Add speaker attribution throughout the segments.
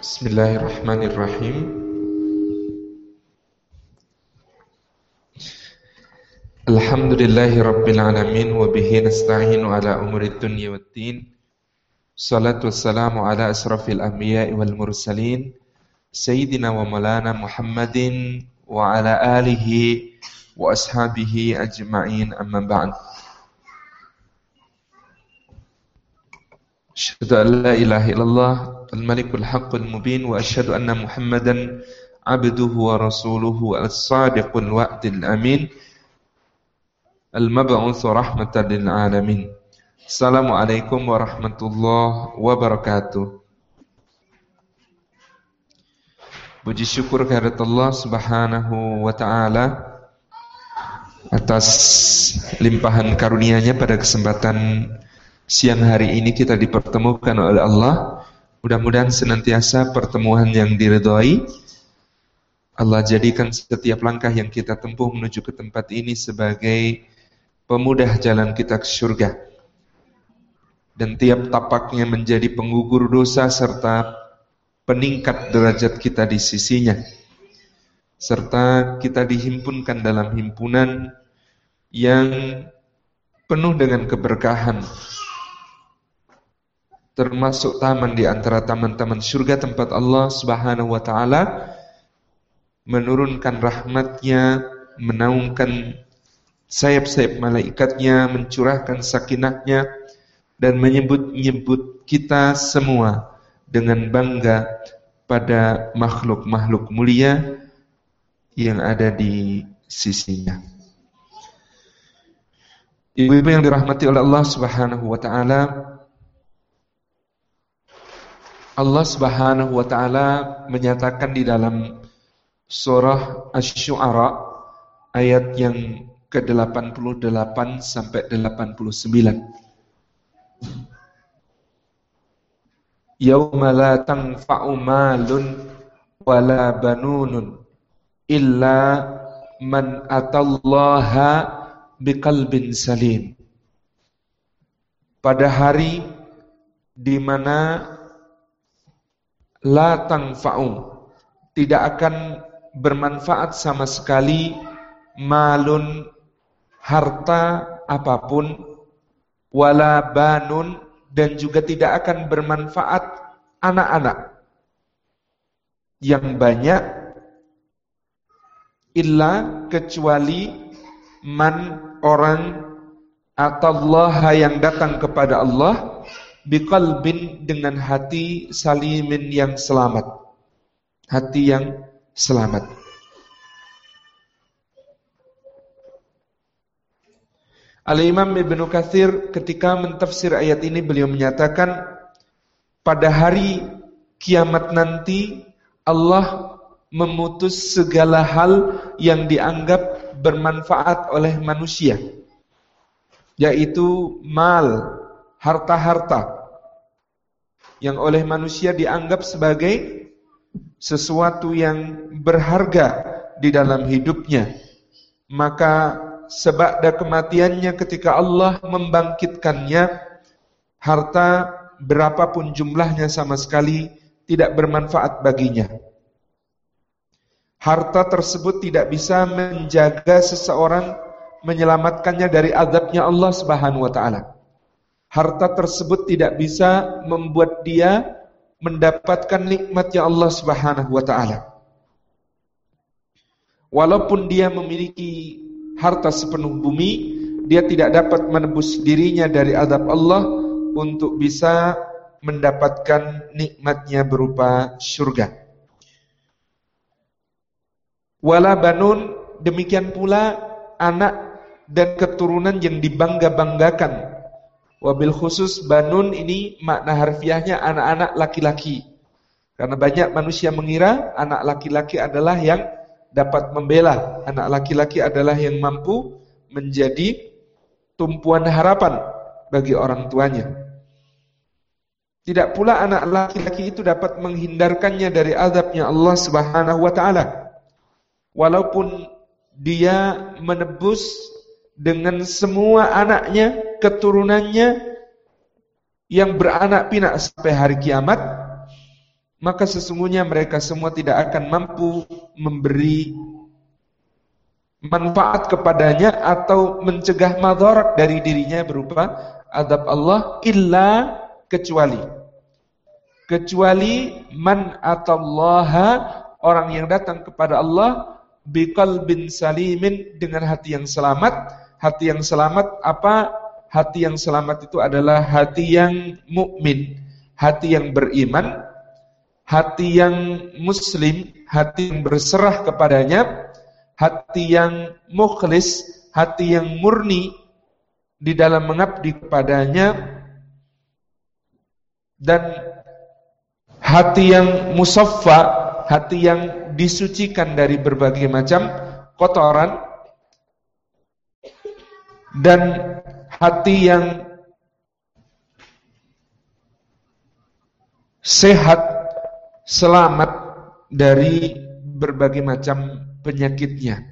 Speaker 1: Bismillahirrahmanirrahim. Alhamdulillahirabbil alamin wa bihi nasta'inu ala umurid dunya waddin. Shalatu wassalamu ala asrafil anbiya'i wal mursalin sayyidina wa maulana Muhammadin wa ala alihi wa ashabihi ajma'in, amma ba'd. Asyhadu an la ilaha illallah al-malikul haqqul mubin wa asyhadu anna Muhammadan abduhu wa rasuluhu as-sadiqul wa'dil amin al-mab'utsu rahmatan lil alamin. Assalamualaikum warahmatullahi wabarakatuh. Puji syukur kehadirat Allah Subhanahu wa taala atas limpahan karunia-Nya pada kesempatan siang hari ini kita dipertemukan oleh Allah. Mudah-mudahan senantiasa pertemuan yang diridhai. Allah jadikan setiap langkah yang kita tempuh menuju ke tempat ini sebagai pemudah jalan kita ke surga. Dan tiap tapaknya menjadi penggugur dosa serta peningkat derajat kita di sisinya. Serta kita dihimpunkan dalam himpunan yang penuh dengan keberkahan, termasuk taman di antara taman-taman surga tempat Allah Subhanahu wa taala menurunkan rahmat-Nya, menaungkan sayap-sayap malaikatnya, mencurahkan sakinah-Nya dan menyebut-nyebut kita semua dengan bangga pada makhluk-makhluk mulia yang ada di sisinya. Ibu-ibu yang dirahmati oleh Allah Subhanahu wa taala, Allah Subhanahu wa taala menyatakan di dalam surah Asy-Syu'ara ayat yang ke-88 sampai 89. Yauma la tanfa'u malun wala banunun illa man atallaha biqalbin salim. Pada hari di mana la tanfa'u, tidak akan bermanfaat sama sekali, malun, harta apapun, wala banun, dan juga tidak akan bermanfaat anak-anak yang banyak, illa, kecuali man, orang, atallaha, yang datang kepada Allah, biqalbin, dengan hati salimin, yang selamat, hati yang selamat. Al-Imam Ibnu Katsir ketika mentafsir ayat ini, beliau menyatakan pada hari kiamat nanti Allah memutus segala hal yang dianggap bermanfaat oleh manusia, yaitu mal, harta-harta yang oleh manusia dianggap sebagai sesuatu yang berharga di dalam hidupnya. Maka sebada kematiannya, ketika Allah membangkitkannya, harta berapapun jumlahnya sama sekali tidak bermanfaat baginya. Harta tersebut tidak bisa menjaga seseorang, menyelamatkannya dari azabnya Allah Subhanahu wa taala. Harta tersebut tidak bisa membuat dia mendapatkan nikmatnya Allah Subhanahu wa taala. Walaupun dia memiliki harta sepenuh bumi, dia tidak dapat menebus dirinya dari azab Allah untuk bisa mendapatkan nikmatnya berupa surga. Wala banun, demikian pula anak dan keturunan yang dibangga-banggakan. Wabil khusus banun ini makna harfiahnya anak-anak laki-laki. Karena banyak manusia mengira anak laki-laki adalah yang dapat membela, anak laki-laki adalah yang mampu menjadi tumpuan harapan bagi orang tuanya. Tidak pula anak laki-laki itu dapat menghindarkannya dari azabnya Allah Subhanahu wa taala. Walaupun dia menebus dengan semua anaknya, keturunannya yang beranak pinak sampai hari kiamat, maka sesungguhnya mereka semua tidak akan mampu memberi manfaat kepadanya atau mencegah madarat dari dirinya berupa azab Allah illa kecuali man atallaha, orang yang datang kepada Allah biqalbin salimin, dengan hati yang selamat. Hati yang selamat apa? Hati yang selamat itu adalah hati yang mukmin, hati yang beriman, hati yang muslim, hati yang berserah kepadanya, hati yang mukhlis, hati yang murni di dalam mengabdi kepadanya, dan hati yang musaffa, hati yang disucikan dari berbagai macam kotoran, dan hati yang sehat, selamat dari berbagai macam penyakitnya.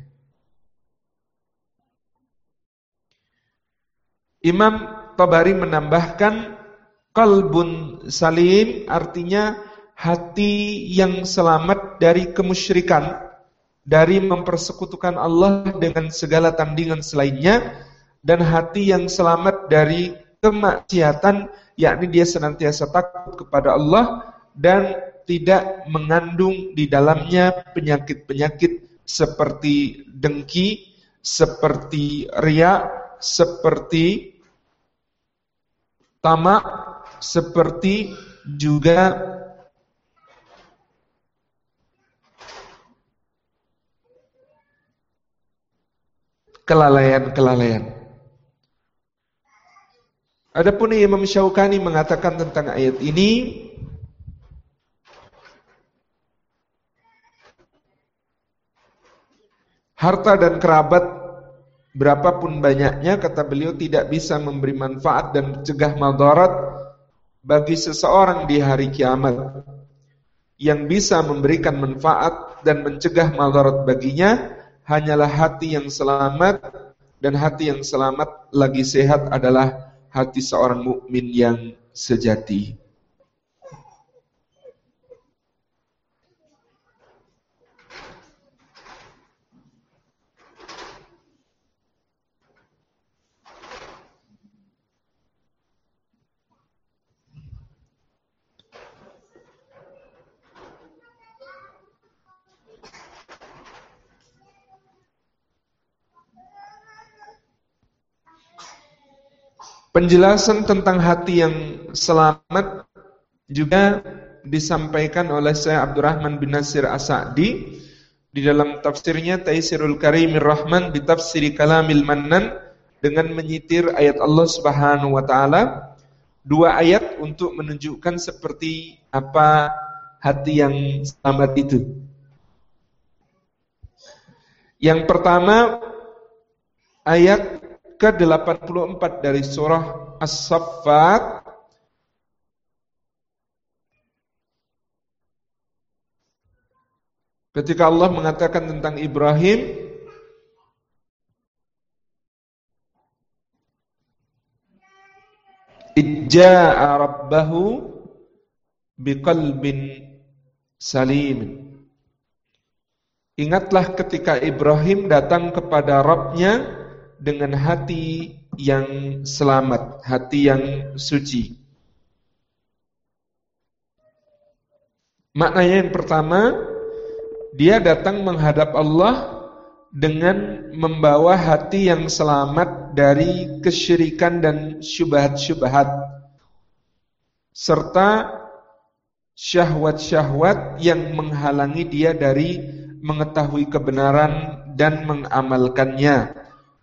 Speaker 1: Imam Tabari menambahkan qalbun salim artinya hati yang selamat dari kemusyrikan, dari mempersekutukan Allah dengan segala tandingan selainnya, dan hati yang selamat dari kemaksiatan, yakni dia senantiasa takut kepada Allah dan tidak mengandung di dalamnya penyakit-penyakit seperti dengki, seperti riya, seperti tamak, seperti juga kelalaian-kelalaian. Adapun Imam Syaukani mengatakan tentang ayat ini, harta dan kerabat berapapun banyaknya, kata beliau, tidak bisa memberi manfaat dan mencegah madarat bagi seseorang di hari kiamat. Yang bisa memberikan manfaat dan mencegah madarat baginya hanyalah hati yang selamat, dan hati yang selamat lagi sehat adalah hati seorang mukmin yang sejati. Penjelasan tentang hati yang selamat juga disampaikan oleh Syekh Abdurrahman bin Nasir As-Sa'di di dalam tafsirnya Taisirul Karimir Rahman bi Tafsiri Kalamil Mannan, dengan menyitir ayat Allah Subhanahu wa taala, dua ayat untuk menunjukkan seperti apa hati yang selamat itu. Yang pertama, ayat ke-84 dari surah As-Saffat, ketika Allah mengatakan tentang Ibrahim, Ijja'a rabbahu biqalbin salim. Ingatlah ketika Ibrahim datang kepada Rabbnya dengan hati yang selamat, hati yang suci. Maknanya yang pertama, dia datang menghadap Allah dengan membawa hati yang selamat dari kesyirikan dan syubhat-syubhat, serta syahwat-syahwat yang menghalangi dia dari mengetahui kebenaran dan mengamalkannya.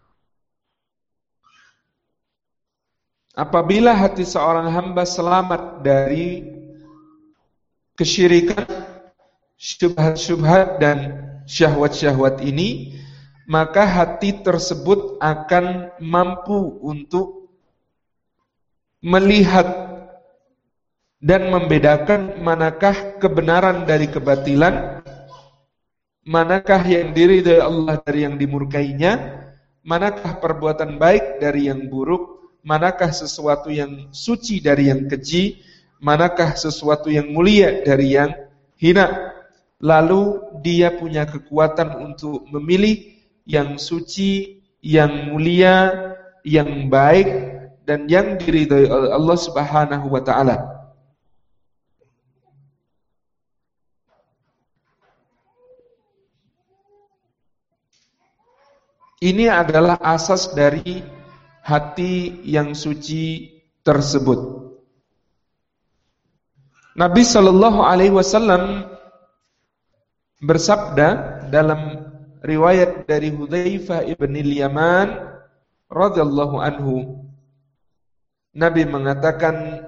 Speaker 1: Apabila hati seorang hamba selamat dari kesyirikan, syubhat-syubhat dan syahwat-syahwat ini, maka hati tersebut akan mampu untuk melihat dan membedakan manakah kebenaran dari kebatilan, manakah yang diridhai Allah dari yang dimurkainya, manakah perbuatan baik dari yang buruk, manakah sesuatu yang suci dari yang keji, manakah sesuatu yang mulia dari yang hina. Lalu dia punya kekuatan untuk memilih yang suci, yang mulia, yang baik, dan yang diridhai oleh Allah Subhanahu wa ta'ala. Ini adalah asas dari hati yang suci tersebut. Nabi Shallallahu Alaihi Wasallam bersabda dalam riwayat dari Hudzaifah ibn al-Yaman radhiyallahu anhu, Nabi mengatakan,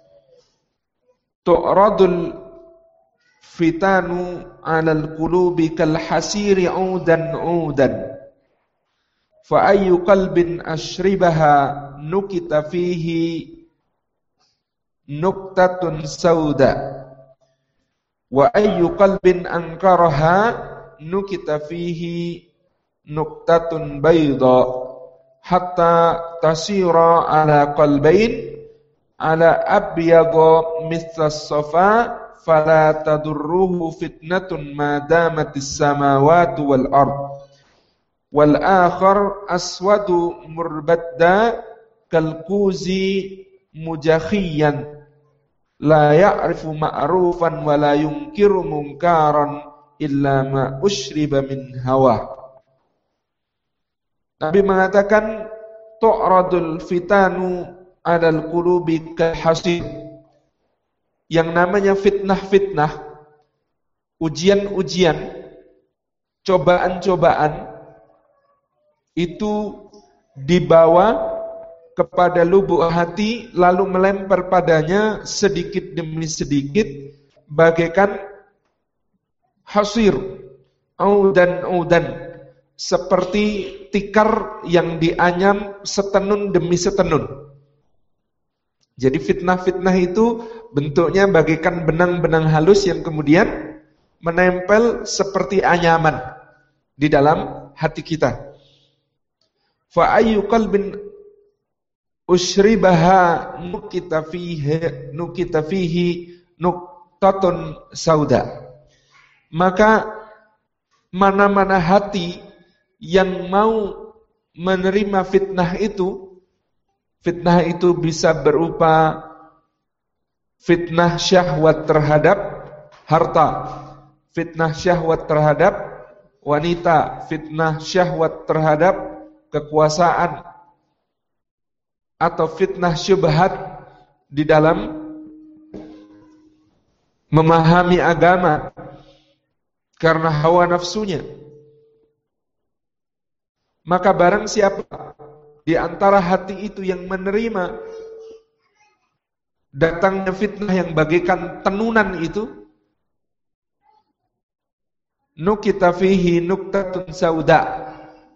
Speaker 1: tu'radul fitanu 'alal qulubi kal hasiri 'udan 'udan, fa ayyu qalbin ashribaha nukita fihi nuktatun sauda, wa ayyu qalbin ankaraha nukita fihi nuktatun bayda, hatta tasira ala qalbain ala abyadha mithla as-safa fala tadurruhu fitnatun ma damatis samawati wal ard, wal akhar aswadu murbadda kal kuzi mujakhiyan la ya'rifu ma'rufan wa la yunkiru munkaran illa ma ushriba min hawa. Nabi mengatakan, tu'radul fitanu 'alal qulubi kal hasir. Yang namanya fitnah-fitnah, ujian-ujian, cobaan-cobaan itu dibawa kepada lubuk hati, lalu melempar padanya sedikit demi sedikit bagaikan hasir, audan, seperti tikar yang dianyam setenun demi setenun. Jadi fitnah-fitnah itu bentuknya bagaikan benang-benang halus yang kemudian menempel seperti anyaman di dalam hati kita. Fa ayyu qalbin ushribaha nukita fihi nuktatun sauda. Maka mana-mana hati yang mau menerima fitnah itu bisa berupa fitnah syahwat terhadap harta, fitnah syahwat terhadap wanita, fitnah syahwat terhadap kekuasaan, atau fitnah syubhat di dalam memahami agama karena hawa nafsunya. Maka barang siapa di antara hati itu yang menerima datangnya fitnah yang bagaikan tenunan itu, nukita fihi nuktatun sauda,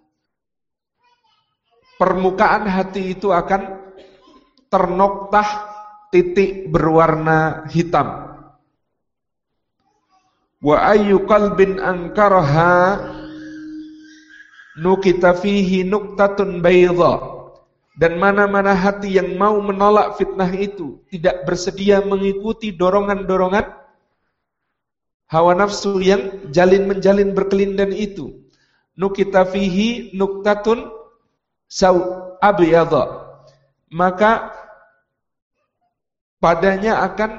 Speaker 1: permukaan hati itu akan ternoktah titik berwarna hitam. Wa ayyu qalbin ankaraha nukita fihi nuktatun bayda. Dan mana-mana hati yang mau menolak fitnah itu, tidak bersedia mengikuti dorongan-dorongan hawa nafsu yang jalin-menjalin berkelindan itu, nukita fihi nuktatun abyadha, maka padanya akan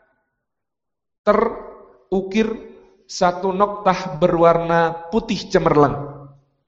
Speaker 1: terukir satu noktah berwarna putih cemerlang.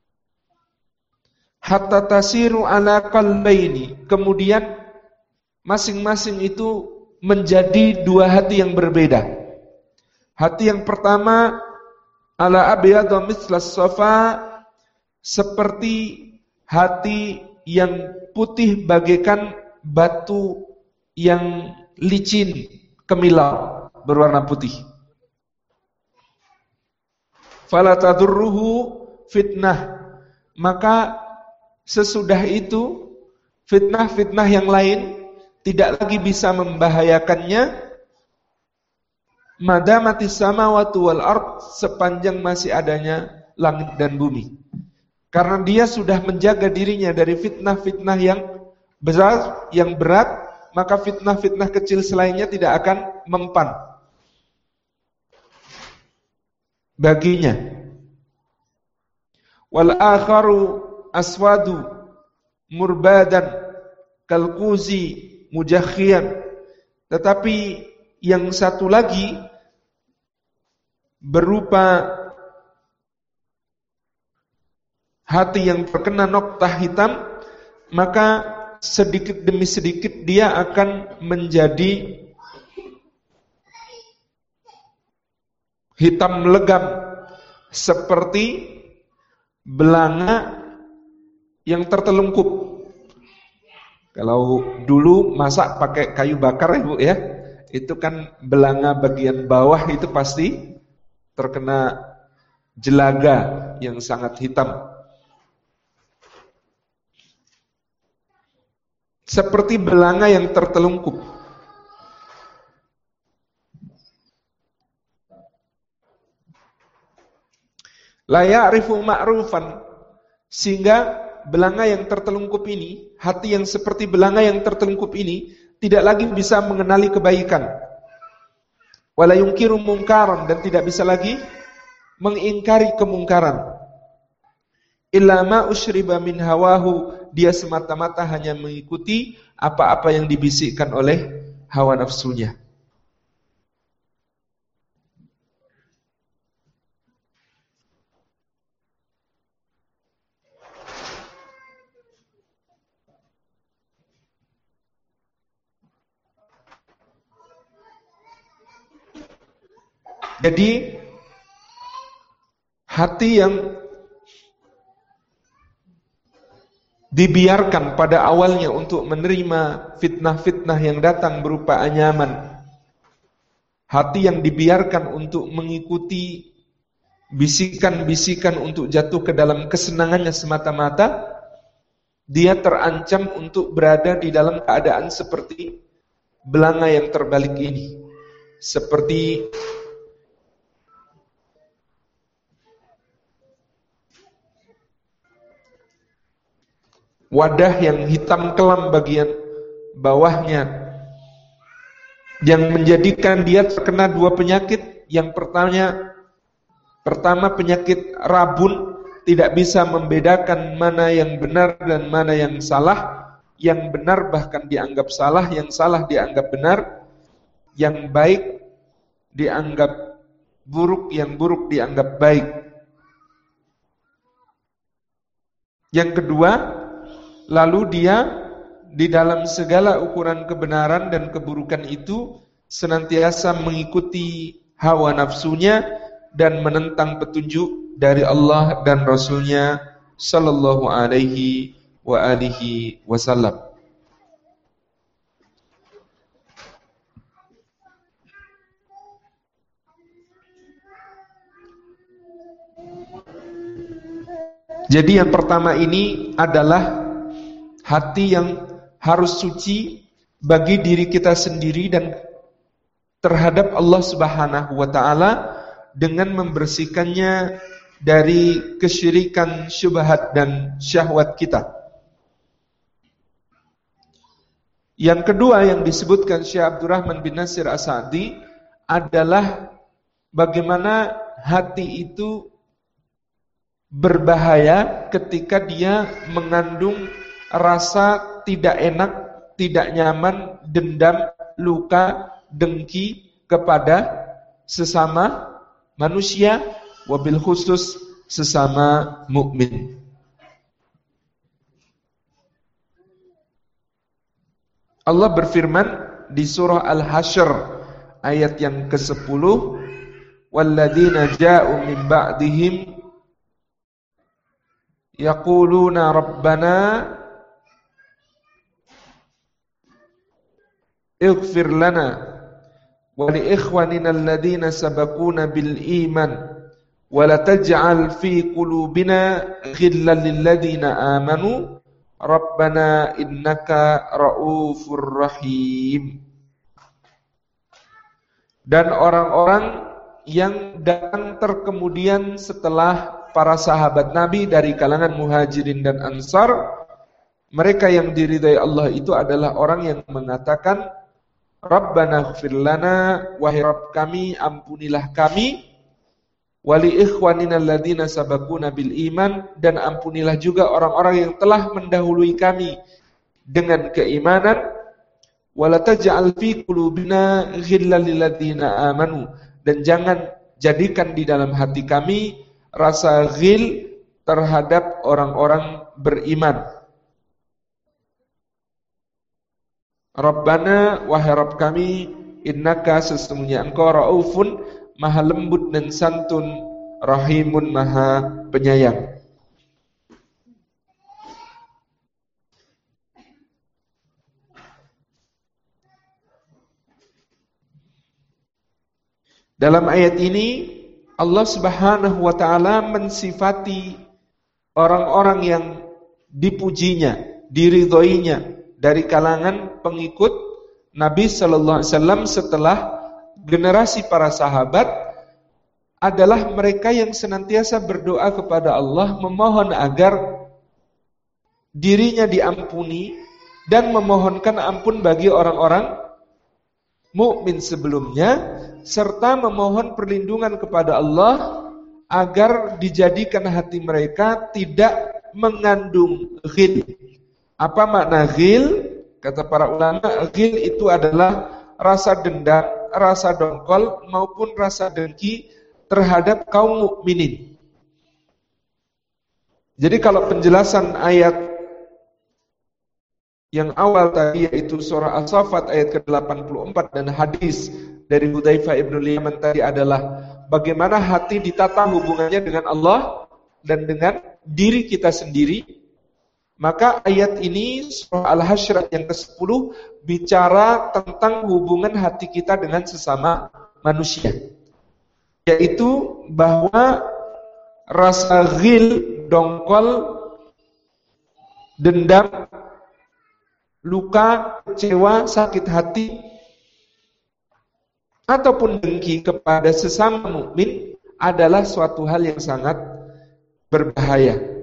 Speaker 1: Hatta tasiru ala qalbaini, kemudian masing-masing itu menjadi dua hati yang berbeda. Hati yang pertama ala abyadha mithlas safa, seperti hati yang putih bagaikan batu yang licin, kemilau, berwarna putih. Fala tadurruhu fitnah, maka sesudah itu fitnah-fitnah yang lain tidak lagi bisa membahayakannya, madamatis samawati wal ard, sepanjang masih adanya langit dan bumi. Karena dia sudah menjaga dirinya dari fitnah-fitnah yang besar, yang berat, maka fitnah-fitnah kecil selainnya tidak akan mempan baginya. Wal akharu aswadu murbadan kalkuzi mujakhian. Tetapi yang satu lagi berupa hati yang terkena noktah hitam, maka sedikit demi sedikit dia akan menjadi hitam legam seperti belanga yang tertelungkup. Kalau dulu masak pakai kayu bakar Ibu ya, itu kan belanga bagian bawah itu pasti terkena jelaga yang sangat hitam. Seperti belanga yang tertelungkup. La ya'rifu ma'rufan, sehingga belanga yang tertelungkup ini, hati yang seperti belanga yang tertelungkup ini tidak lagi bisa mengenali kebaikan. Wala yunkiru mungkaran, dan tidak bisa lagi mengingkari kemungkaran. Illa ma usyriba min hawahu, dia semata-mata hanya mengikuti apa-apa yang dibisikkan oleh hawa nafsunya. Jadi hati yang dibiarkan pada awalnya untuk menerima fitnah-fitnah yang datang berupa anyaman, hati yang dibiarkan untuk mengikuti bisikan-bisikan untuk jatuh ke dalam kesenangannya semata-mata, dia terancam untuk berada di dalam keadaan seperti belanga yang terbalik ini, seperti wadah yang hitam kelam bagian bawahnya, yang menjadikan dia terkena dua penyakit. Yang pertama penyakit rabun, tidak bisa membedakan mana yang benar dan mana yang salah. Yang benar bahkan dianggap salah, yang salah dianggap benar, yang baik dianggap buruk, yang buruk dianggap baik. Yang kedua, lalu dia di dalam segala ukuran kebenaran dan keburukan itu senantiasa mengikuti hawa nafsunya dan menentang petunjuk dari Allah dan Rasulnya sallallahu alaihi wa alihi wasallam. Jadi yang pertama ini adalah hati yang harus suci bagi diri kita sendiri dan terhadap Allah Subhanahu wa taala dengan membersihkannya dari kesyirikan, syubhat dan syahwat kita. Yang kedua yang disebutkan Syekh Abdurrahman bin Nasir As-Sa'di adalah bagaimana hati itu berbahaya ketika dia mengandung rasa tidak enak, tidak nyaman, dendam, luka, dengki kepada sesama manusia, wabil khusus sesama mukmin. Allah berfirman di surah Al-Hasyr ayat yang ke-10, walladzina ja'u min ba'dihim yaquluna rabbana ighfir lana wa li ikhwanina alladhina sabaquna bil iman wa la taj'al fi qulubina ghillan lil ladzina amanu rabbana innaka raufur rahim. Dan orang-orang yang datang terkemudian setelah para sahabat Nabi dari kalangan Muhajirin dan Ansar, Mereka yang diridai Allah itu adalah orang yang mengatakan, Rabbana ighfir lana, wahai Rabb kami, ampunilah kami, wali ikhwanina alladzina sabaquna bil iman, dan ampunilah juga orang-orang yang telah mendahului kami dengan keimanan, wala taj'al fi qulubina ghillan lil ladzina amanu, dan jangan jadikan di dalam hati kami rasa ghil terhadap orang-orang beriman. Rabbana, wahai Rabb kami, innaka, sesungguhnya engkau raufun, maha lembut dan santun, rahimun, maha penyayang. Dalam ayat ini Allah Subhanahu wa taala mensifati orang-orang yang dipujinya, diridhoinya dari kalangan pengikut Nabi sallallahu alaihi wasallam setelah generasi para sahabat adalah mereka yang senantiasa berdoa kepada Allah, memohon agar dirinya diampuni dan memohonkan ampun bagi orang-orang mukmin sebelumnya, serta memohon perlindungan kepada Allah agar dijadikan hati mereka tidak mengandung ghil. Apa makna ghil? Kata para ulama, ghil itu adalah rasa dendam, rasa dongkol maupun rasa dengki terhadap kaum mukminin. Jadi kalau penjelasan ayat yang awal tadi, yaitu surah As-Saffat ayat ke-84, dan hadis dari Hudzaifah ibn Yaman tadi adalah bagaimana hati ditata hubungannya dengan Allah dan dengan diri kita sendiri. Maka ayat ini surah Al-Hasyr yang ke-10 bicara tentang hubungan hati kita dengan sesama manusia, yaitu bahwa rasa ghil, dongkol, dendam, luka, kecewa, sakit hati, ataupun dengki kepada sesama mukmin adalah suatu hal yang sangat berbahaya.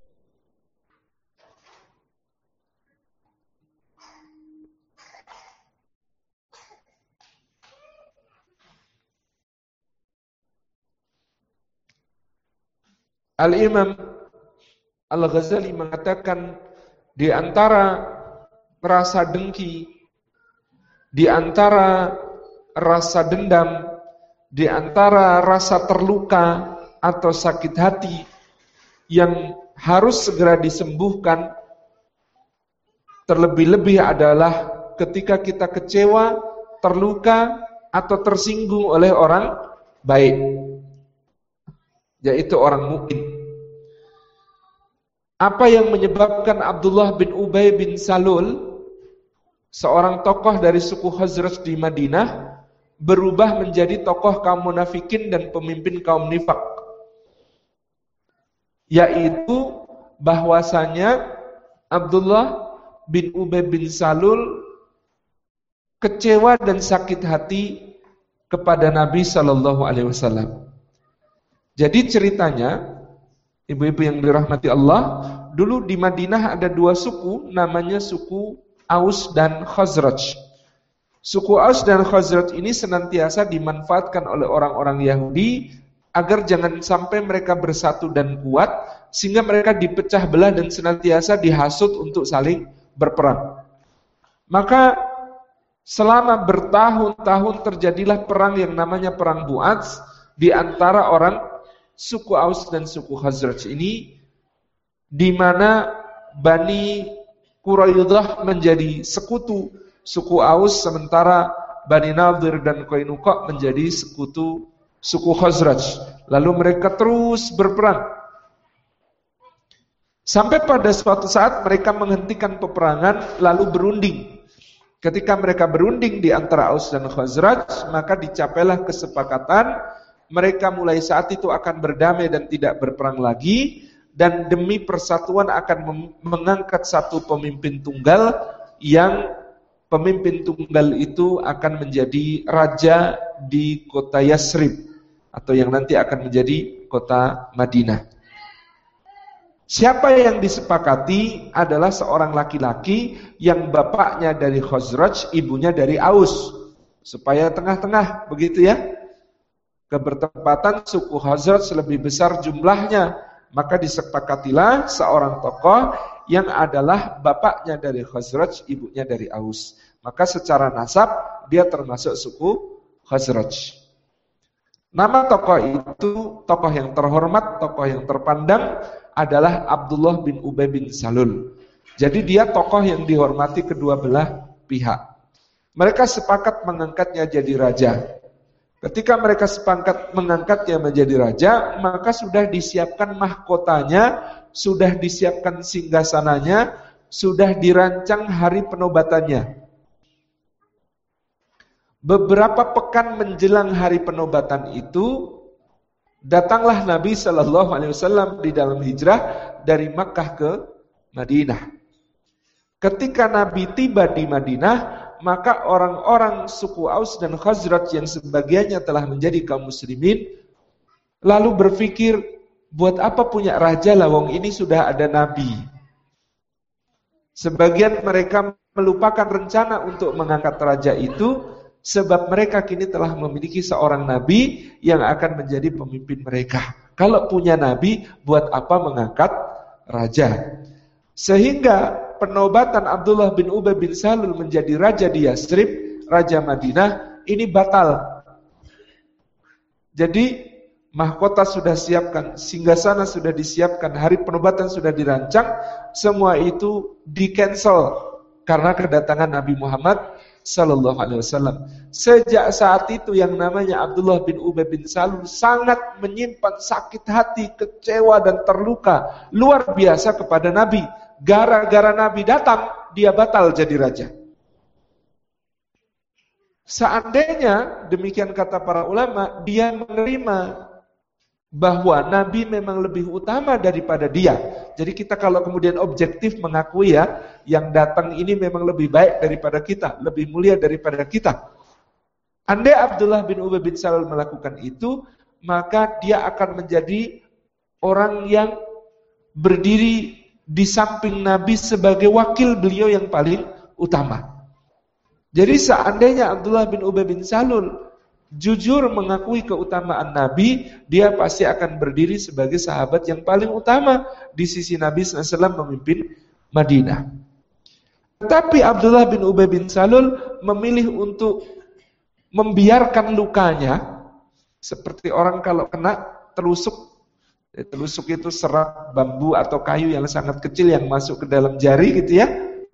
Speaker 1: Al-Imam Al-Ghazali mengatakan di antara rasa dengki, di antara rasa dendam, di antara rasa terluka atau sakit hati yang harus segera disembuhkan, terlebih-lebih adalah ketika kita kecewa, terluka, atau tersinggung oleh orang baik, yaitu orang mukmin. Apa yang menyebabkan Abdullah bin Ubay bin Salul, seorang tokoh dari suku Khazraj di Madinah, berubah menjadi tokoh kaum munafikin dan pemimpin kaum nifak? Yaitu bahwasanya Abdullah bin Ubay bin Salul kecewa dan sakit hati kepada Nabi sallallahu alaihi wasallam. Jadi ceritanya, ibu-ibu yang dirahmati Allah, dulu di Madinah ada dua suku, namanya suku Aus dan Khazraj. Suku Aus dan Khazraj ini senantiasa dimanfaatkan oleh orang-orang Yahudi agar jangan sampai mereka bersatu dan kuat, sehingga mereka dipecah belah dan senantiasa dihasut untuk saling berperang. Maka selama bertahun-tahun terjadilah perang yang namanya perang Bu'ats di antara orang suku Aus dan suku Khazraj ini, di mana Bani Quraidah menjadi sekutu suku Aus, sementara Bani Nadir dan Qainuqa menjadi sekutu suku Khazraj. Lalu mereka terus berperang sampai pada suatu saat mereka menghentikan peperangan lalu berunding. Ketika mereka berunding di antara Aus dan Khazraj, maka dicapailah kesepakatan mereka mulai saat itu akan berdamai dan tidak berperang lagi, dan demi persatuan akan mengangkat satu pemimpin tunggal, yang pemimpin tunggal itu akan menjadi raja di kota Yasrib, atau yang nanti akan menjadi kota Madinah. Siapa yang disepakati adalah seorang laki-laki yang bapaknya dari Khazraj, ibunya dari Aus. Supaya tengah-tengah, begitu ya. Kebertepatan suku Khazraj lebih besar jumlahnya, maka disepakatilah seorang tokoh yang adalah bapaknya dari Khazraj, ibunya dari Aus. Maka secara nasab dia termasuk suku Khazraj. Nama tokoh itu tokoh yang terhormat, tokoh yang terpandang adalah Abdullah bin Ubay bin Salul. Jadi dia tokoh yang dihormati kedua belah pihak. Mereka sepakat mengangkatnya jadi raja. Ketika mereka sepakat mengangkatnya menjadi raja, maka sudah disiapkan mahkotanya, sudah disiapkan singgasananya, sudah dirancang hari penobatannya. Beberapa pekan menjelang hari penobatan itu, datanglah Nabi SAW di dalam hijrah dari Makkah ke Madinah. Ketika Nabi tiba di Madinah, maka orang-orang suku Aus dan Khazraj yang sebagiannya telah menjadi kaum muslimin, lalu berpikir, buat apa punya raja lawang ini sudah ada Nabi. Sebagian mereka melupakan rencana untuk mengangkat raja itu, sebab mereka kini telah memiliki seorang nabi yang akan menjadi pemimpin mereka. Kalau punya nabi, buat apa mengangkat raja? Sehingga penobatan Abdullah bin Ubay bin Salul menjadi raja di Yasrib, raja Madinah, ini batal. Jadi mahkota sudah siapkan, singgasana sudah disiapkan, hari penobatan sudah dirancang, semua itu di-cancel karena kedatangan Nabi Muhammad Sallallahu Alaihi Wasallam. Sejak saat itu yang namanya Abdullah bin Ubay bin Salul sangat menyimpan sakit hati, kecewa dan terluka luar biasa kepada Nabi. Gara-gara Nabi datang, dia batal jadi raja. Seandainya, demikian kata para ulama, dia menerima bahwa Nabi memang lebih utama daripada dia. Jadi kita kalau kemudian objektif mengakui ya, yang datang ini memang lebih baik daripada kita, lebih mulia daripada kita. Andai Abdullah bin Ubay bin Salul melakukan itu, maka dia akan menjadi orang yang berdiri di samping Nabi sebagai wakil beliau yang paling utama. Jadi seandainya Abdullah bin Ubay bin Salul jujur mengakui keutamaan Nabi, dia pasti akan berdiri sebagai sahabat yang paling utama di sisi Nabi SAW memimpin Madinah. Tetapi Abdullah bin Ubay bin Salul memilih untuk membiarkan lukanya, seperti orang kalau kena telusuk. Telusuk itu serat bambu atau kayu yang sangat kecil yang masuk ke dalam jari gitu ya.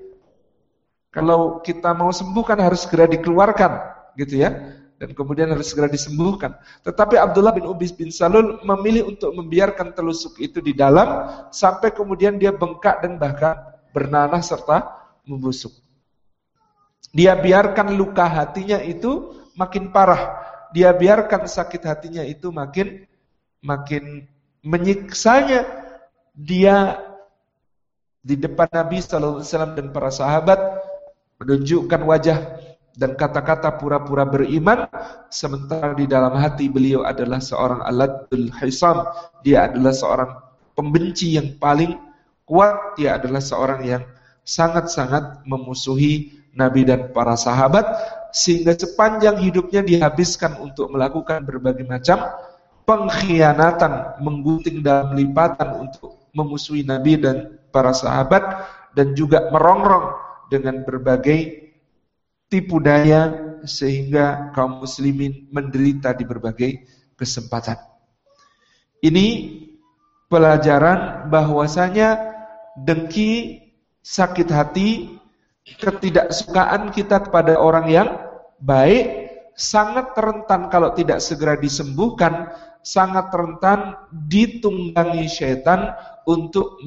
Speaker 1: Kalau kita mau sembuh kan harus segera dikeluarkan gitu ya. Dan kemudian harus segera disembuhkan. Tetapi Abdullah bin Ubay bin Salul memilih untuk membiarkan telusuk itu di dalam sampai kemudian dia bengkak dan bahkan bernanah serta membusuk. Dia biarkan luka hatinya itu makin parah. Dia biarkan sakit hatinya itu makin menyiksanya. Dia di depan Nabi SAW dan para sahabat menunjukkan wajah dan kata-kata pura-pura beriman, sementara di dalam hati beliau adalah seorang aladul hisam. Dia adalah seorang pembenci yang paling kuat. Dia adalah seorang yang sangat-sangat memusuhi Nabi dan para sahabat, sehingga sepanjang hidupnya dihabiskan untuk melakukan berbagai macam pengkhianatan, menggunting dalam lipatan untuk memusuhi Nabi dan para sahabat, dan juga merongrong dengan berbagai tipu daya sehingga kaum muslimin menderita di berbagai kesempatan. Ini pelajaran bahwasanya dengki, sakit hati, ketidaksukaan kita kepada orang yang baik sangat rentan kalau tidak segera disembuhkan, sangat rentan ditunggangi syaitan untuk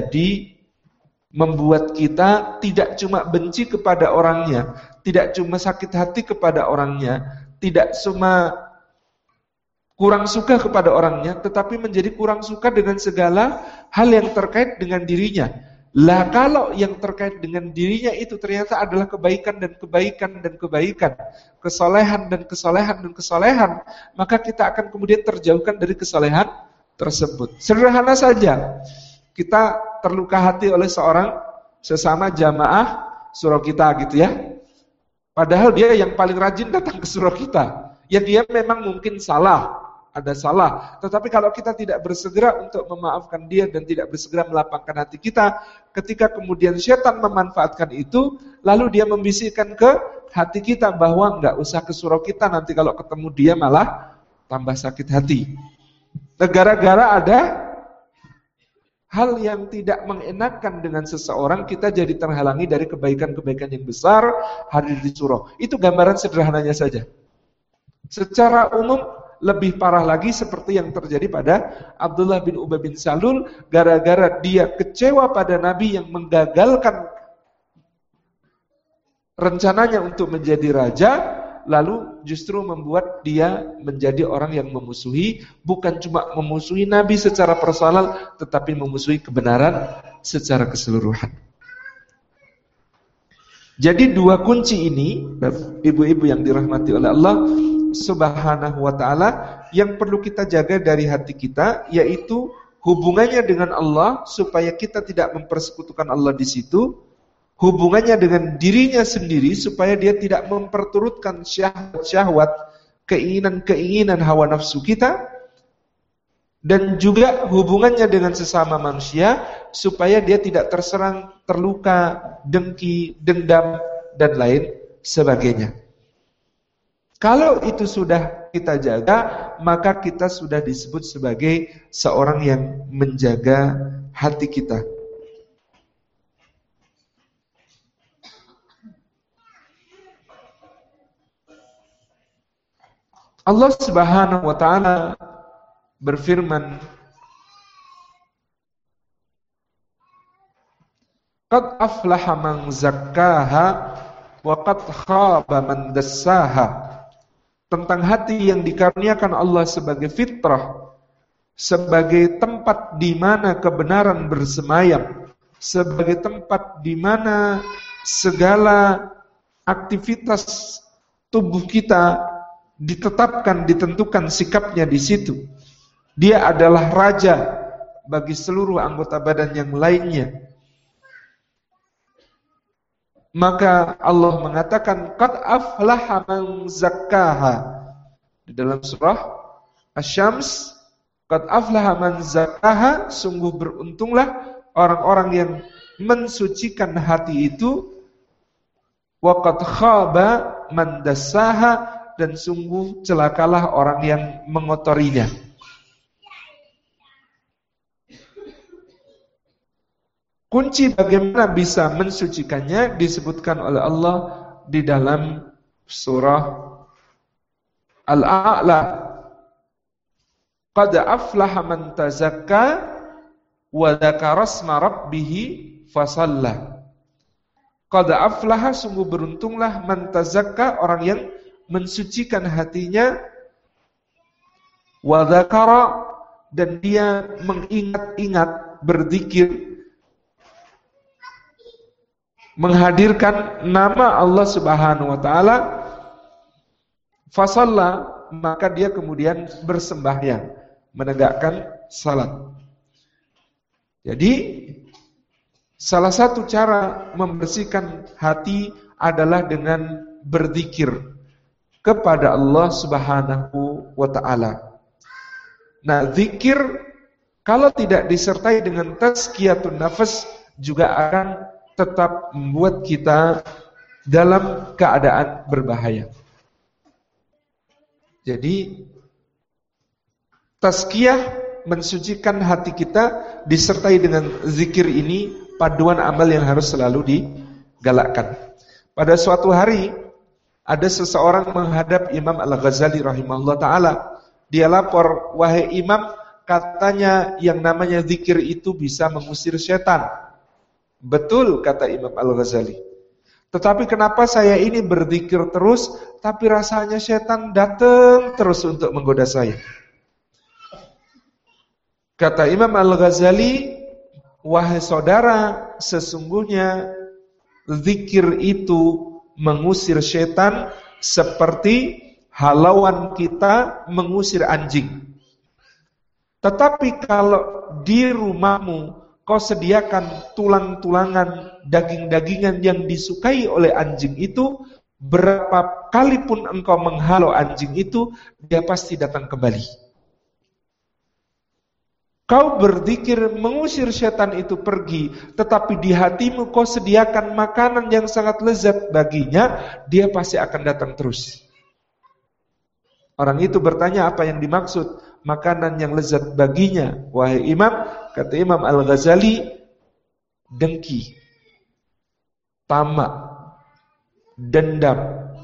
Speaker 1: membuat kita tidak cuma benci kepada orangnya, tidak cuma sakit hati kepada orangnya, tidak cuma kurang suka kepada orangnya, tetapi menjadi kurang suka dengan segala hal yang terkait dengan dirinya. Lah kalau yang terkait dengan dirinya itu ternyata adalah kebaikan dan kebaikan dan kebaikan, kesolehan dan kesolehan dan kesolehan, maka kita akan kemudian terjauhkan dari kesolehan tersebut. Sederhana saja. kita terluka hati oleh seorang sesama jamaah surau kita gitu ya. Padahal dia yang paling rajin datang ke surau kita. Ya dia memang mungkin salah, ada salah. Tetapi kalau kita tidak bersegera untuk memaafkan dia dan tidak bersegera melapangkan hati kita, ketika kemudian syaitan memanfaatkan itu, lalu dia membisikkan ke hati kita bahwa nggak usah ke surau kita, nanti kalau ketemu dia malah tambah sakit hati. Gara-gara ada hal yang tidak mengenakan dengan seseorang, kita jadi terhalangi dari kebaikan-kebaikan yang besar hadir di surau. Itu gambaran sederhananya saja. Secara umum lebih parah lagi seperti yang terjadi pada Abdullah bin Ubay bin Salul, gara-gara dia kecewa pada Nabi yang menggagalkan rencananya untuk menjadi raja, lalu justru membuat dia menjadi orang yang memusuhi, bukan cuma memusuhi Nabi secara personal, tetapi memusuhi kebenaran secara keseluruhan. Jadi dua kunci ini, ibu-ibu yang dirahmati oleh Allah Subhanahu wa ta'ala, yang perlu kita jaga dari hati kita, yaitu hubungannya dengan Allah, supaya kita tidak mempersekutukan Allah di situ, hubungannya dengan dirinya sendiri, supaya dia tidak memperturutkan syahwat, keinginan-keinginan hawa nafsu kita, dan juga hubungannya dengan sesama manusia, supaya dia tidak terserang, terluka, dengki, dendam, dan lain sebagainya. Kalau itu sudah kita jaga, maka kita sudah disebut sebagai seorang yang menjaga hati kita. Allah Subhanahu wa ta'ala berfirman, "Qad aflaha man zakkaha wa qad khaba man dassaha." Tentang hati yang dikaruniakan Allah sebagai fitrah, sebagai tempat di mana kebenaran bersemayam, sebagai tempat di mana segala aktivitas tubuh kita ditetapkan, ditentukan sikapnya di situ. Dia adalah raja bagi seluruh anggota badan yang lainnya. Maka Allah mengatakan qad aflaha man zakkaha. Di dalam surah Asy-Syams, qad aflaha man zakkaha, sungguh beruntunglah orang-orang yang mensucikan hati itu, wa qad khaba man dassaha, dan sungguh celakalah orang yang mengotorinya. Kunci bagaimana bisa mensucikannya disebutkan oleh Allah di dalam surah Al-A'la. Qad aflaha man tazakka wa dzakara asma rabbih fasalla. Qad aflaha, sungguh beruntunglah, man tazakka, orang yang mensucikan hatinya, wa dzakara, dan dia mengingat-ingat, berzikir, menghadirkan nama Allah Subhanahu wa ta'ala, fasalla, maka dia kemudian bersembahyang, menegakkan salat. Jadi salah satu cara membersihkan hati adalah dengan berzikir kepada Allah Subhanahu wa ta'ala. Nah, zikir kalau tidak disertai dengan tazkiyatun nafas juga akan tetap membuat kita dalam keadaan berbahaya. Jadi tazkiyah, mensucikan hati kita, disertai dengan zikir ini, paduan amal yang harus selalu digalakkan. Pada suatu hari ada seseorang menghadap Imam Al-Ghazali rahimahullah ta'ala. Dia lapor, wahai Imam, katanya yang namanya zikir itu bisa mengusir setan. Betul, kata Imam Al-Ghazali. Tetapi kenapa saya ini berzikir terus, tapi rasanya setan datang terus untuk menggoda saya? Kata Imam Al-Ghazali, wahai saudara, sesungguhnya zikir itu mengusir setan seperti halauan kita mengusir anjing. Tetapi kalau di rumahmu kau sediakan tulang-tulangan, daging-dagingan yang disukai oleh anjing itu, berapa kali pun engkau menghalau anjing itu, dia pasti datang kembali. Kau berzikir mengusir setan itu pergi, tetapi di hatimu kau sediakan makanan yang sangat lezat baginya, dia pasti akan datang terus. Orang itu bertanya apa yang dimaksud makanan yang lezat baginya. Wahai imam, kata Imam Al-Ghazali, dengki, tamak, dendam,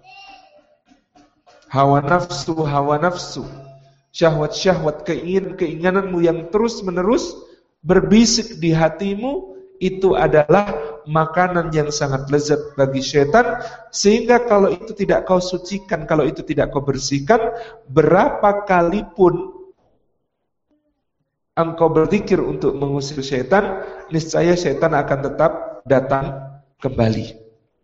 Speaker 1: hawa nafsu, syahwat-syahwat, keinginanmu yang terus-menerus berbisik di hatimu, itu adalah makanan yang sangat lezat bagi syaitan. Sehingga kalau itu tidak kau sucikan, kalau itu tidak kau bersihkan, berapa kali pun engkau berzikir untuk mengusir syaitan, niscaya syaitan akan tetap datang kembali.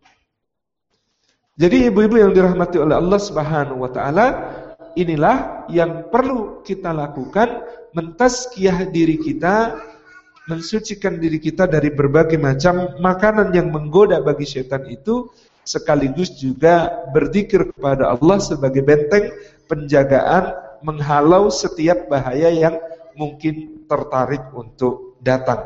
Speaker 1: Jadi ibu-ibu yang dirahmati oleh Allah Subhanahu wa taala, inilah yang perlu kita lakukan, mentazkiyah diri kita, mensucikan diri kita dari berbagai macam makanan yang menggoda bagi syaitan itu, sekaligus juga berzikir kepada Allah sebagai benteng penjagaan, menghalau setiap bahaya yang mungkin tertarik untuk datang.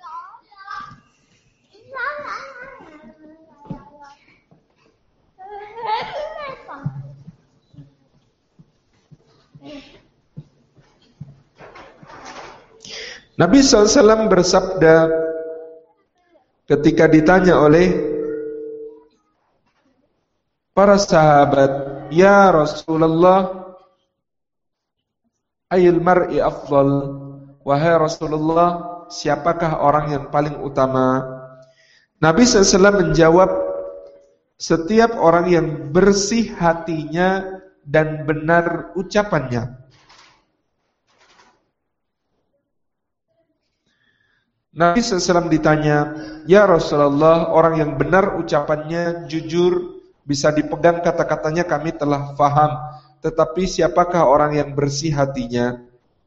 Speaker 1: Nabi SAW bersabda ketika ditanya oleh para sahabat, "Ya Rasulullah, ayul mar'i afdal?" Wahai Rasulullah, siapakah orang yang paling utama? Nabi SAW menjawab, setiap orang yang bersih hatinya dan benar ucapannya. Nabi SAW ditanya, "Ya Rasulullah, orang yang benar ucapannya, jujur, bisa dipegang kata-katanya kami telah faham. Tetapi siapakah orang yang bersih hatinya?"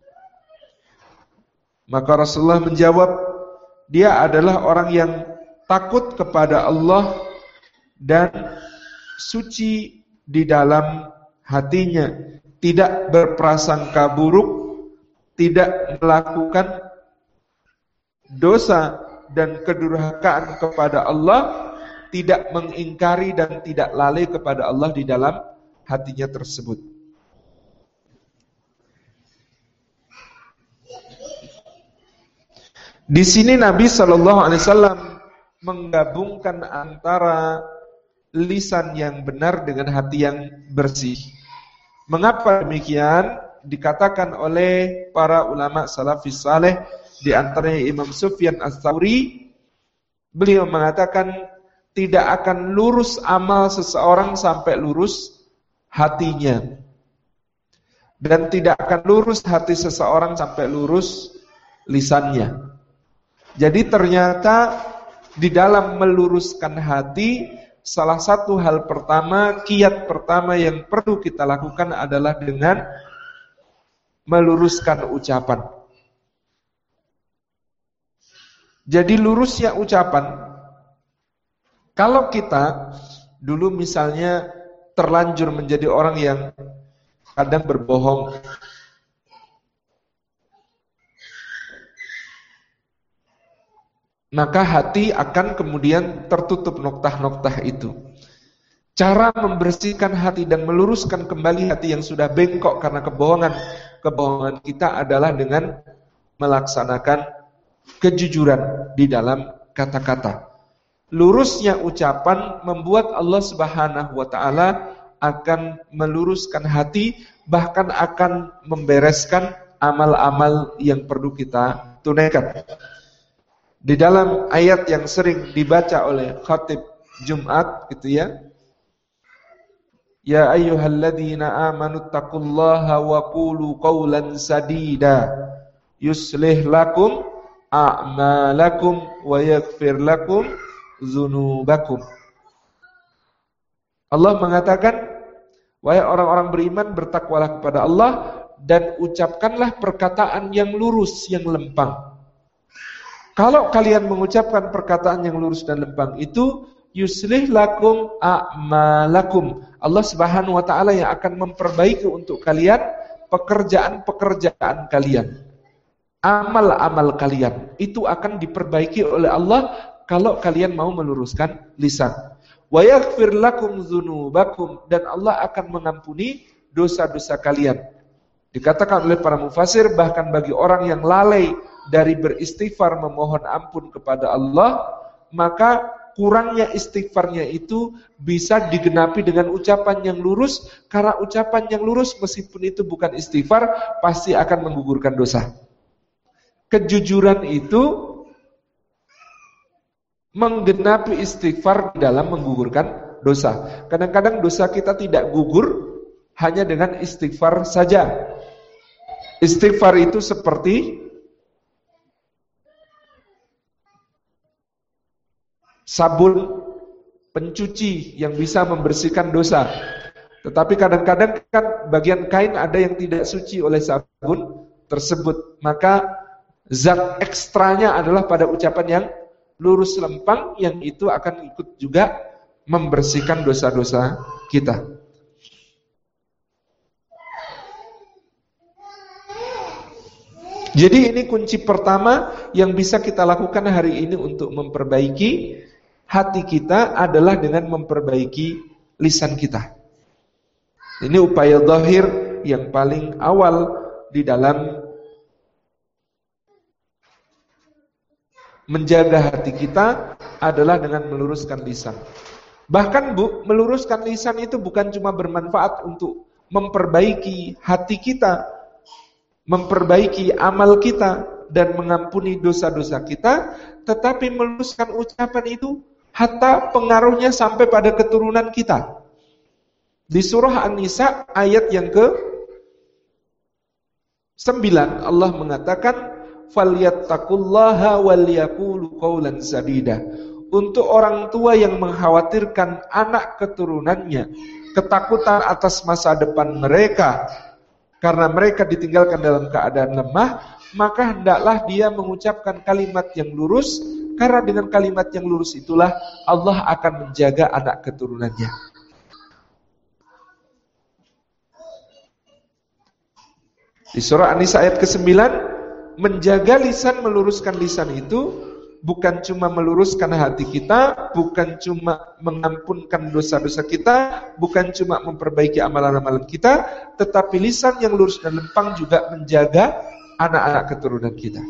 Speaker 1: Maka Rasulullah menjawab, dia adalah orang yang takut kepada Allah dan suci di dalam hatinya, tidak berprasangka buruk, tidak melakukan dosa dan kedurhakaan kepada Allah, tidak mengingkari dan tidak lalai kepada Allah di dalam hatinya tersebut. Di sini Nabi SAW menggabungkan antara lisan yang benar dengan hati yang bersih. Mengapa demikian? Dikatakan oleh para ulama salafis saleh, di antaranya Imam Sufyan Ats-Tsauri, beliau mengatakan tidak akan lurus amal seseorang sampai lurus hatinya, dan tidak akan lurus hati seseorang sampai lurus lisannya. Jadi ternyata di dalam meluruskan hati, salah satu hal pertama, kiat pertama yang perlu kita lakukan adalah dengan meluruskan ucapan. Jadi lurusnya ucapan, kalau kita dulu misalnya terlanjur menjadi orang yang kadang berbohong, maka hati akan kemudian tertutup noktah-noktah itu. Cara membersihkan hati dan meluruskan kembali hati yang sudah bengkok karena kebohongan kita adalah dengan melaksanakan kejujuran di dalam kata-kata. Lurusnya ucapan membuat Allah Subhanahu wa taala akan meluruskan hati, bahkan akan membereskan amal-amal yang perlu kita tunaikan. Di dalam ayat yang sering dibaca oleh khatib Jumat gitu ya, ya ayyuhalladzina amanu taqullaha wa qulu qawlan sadida yuslih lakum a'malakum wa yaghfir lakum dzunubakum. Allah mengatakan, wahai orang-orang beriman, bertakwalah kepada Allah dan ucapkanlah perkataan yang lurus, yang lempang. Kalau kalian mengucapkan perkataan yang lurus dan lempang itu, yuslih lakum a'malakum. Allah Subhanahu wa taala yang akan memperbaiki untuk kalian pekerjaan-pekerjaan kalian. Amal-amal kalian itu akan diperbaiki oleh Allah kalau kalian mau meluruskan lisan. Wa yaghfir lakum dzunubakum, dan Allah akan mengampuni dosa-dosa kalian. Dikatakan oleh para mufasir, bahkan bagi orang yang lalai dari beristighfar memohon ampun kepada Allah, maka kurangnya istighfarnya itu bisa digenapi dengan ucapan yang lurus, karena ucapan yang lurus meskipun itu bukan istighfar pasti akan menggugurkan dosa. Kejujuran itu menggenapi istighfar dalam menggugurkan dosa. Kadang-kadang dosa kita tidak gugur hanya dengan istighfar saja. Istighfar itu seperti sabun pencuci yang bisa membersihkan dosa. Tetapi kadang-kadang kan bagian kain ada yang tidak suci oleh sabun tersebut. Maka zat ekstranya adalah pada ucapan yang lurus lempang, yang itu akan ikut juga membersihkan dosa-dosa kita. Jadi ini kunci pertama yang bisa kita lakukan hari ini untuk memperbaiki hati kita adalah dengan memperbaiki lisan kita. Ini upaya zahir yang paling awal di dalam menjaga hati kita adalah dengan meluruskan lisan. Bahkan meluruskan lisan itu bukan cuma bermanfaat untuk memperbaiki hati kita, memperbaiki amal kita dan mengampuni dosa-dosa kita, tetapi meluruskan ucapan itu hatta pengaruhnya sampai pada keturunan kita. Di surah An-Nisa ayat yang ke-9 Allah mengatakan falyattaqullaha walyaqulu qawlan sadida. Untuk orang tua yang mengkhawatirkan anak keturunannya, ketakutan atas masa depan mereka karena mereka ditinggalkan dalam keadaan lemah, maka hendaklah dia mengucapkan kalimat yang lurus, karena dengan kalimat yang lurus itulah Allah akan menjaga anak keturunannya. Di surah An-Nisa ayat ke-9, menjaga lisan, meluruskan lisan itu bukan cuma meluruskan hati kita, bukan cuma mengampunkan dosa-dosa kita, bukan cuma memperbaiki amalan-amalan kita, tetapi lisan yang lurus dan lempang juga menjaga anak-anak keturunan kita.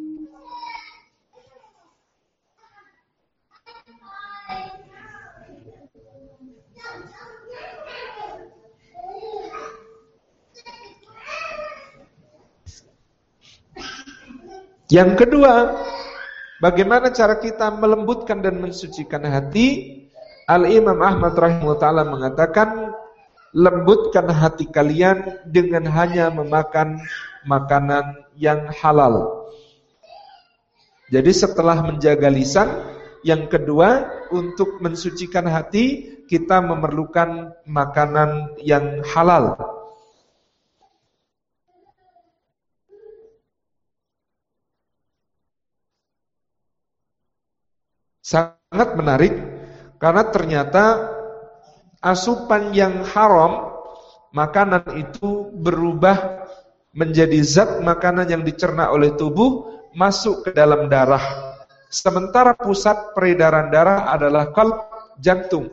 Speaker 1: Yang kedua, bagaimana cara kita melembutkan dan mensucikan hati? Al-Imam Ahmad rahimahullah ta'ala mengatakan, lembutkan hati kalian dengan hanya memakan makanan yang halal. Jadi setelah menjaga lisan, yang kedua untuk mensucikan hati, kita memerlukan makanan yang halal. Sangat menarik karena ternyata asupan yang haram, makanan itu berubah menjadi zat makanan yang dicerna oleh tubuh, masuk ke dalam darah. Sementara pusat peredaran darah adalah qalb, jantung.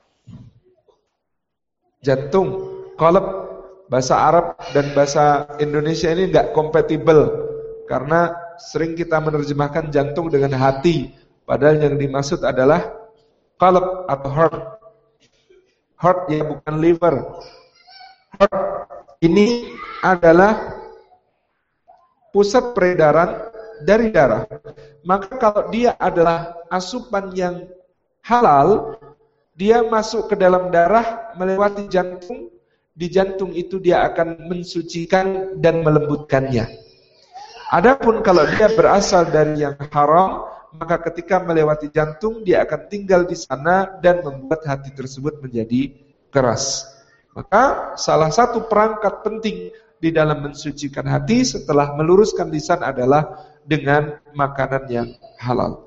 Speaker 1: Jantung, qalb, bahasa Arab dan bahasa Indonesia ini enggak kompatibel karena sering kita menerjemahkan jantung dengan hati. Padahal yang dimaksud adalah qalb atau heart. Heart ya, bukan liver. Heart ini adalah pusat peredaran dari darah. Maka kalau dia adalah asupan yang halal, dia masuk ke dalam darah melewati jantung. Di jantung itu dia akan mensucikan dan melembutkannya. Adapun kalau dia berasal dari yang haram, maka ketika melewati jantung dia akan tinggal di sana dan membuat hati tersebut menjadi keras. Maka salah satu perangkat penting di dalam mensucikan hati setelah meluruskan lisan adalah dengan makanan yang halal.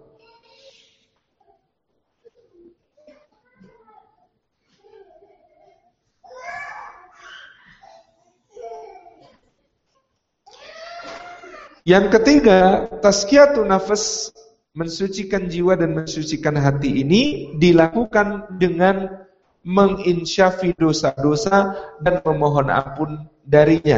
Speaker 1: Yang ketiga, tazkiyatun nafas, mensucikan jiwa dan mensucikan hati ini dilakukan dengan menginsyafi dosa-dosa dan memohon ampun darinya.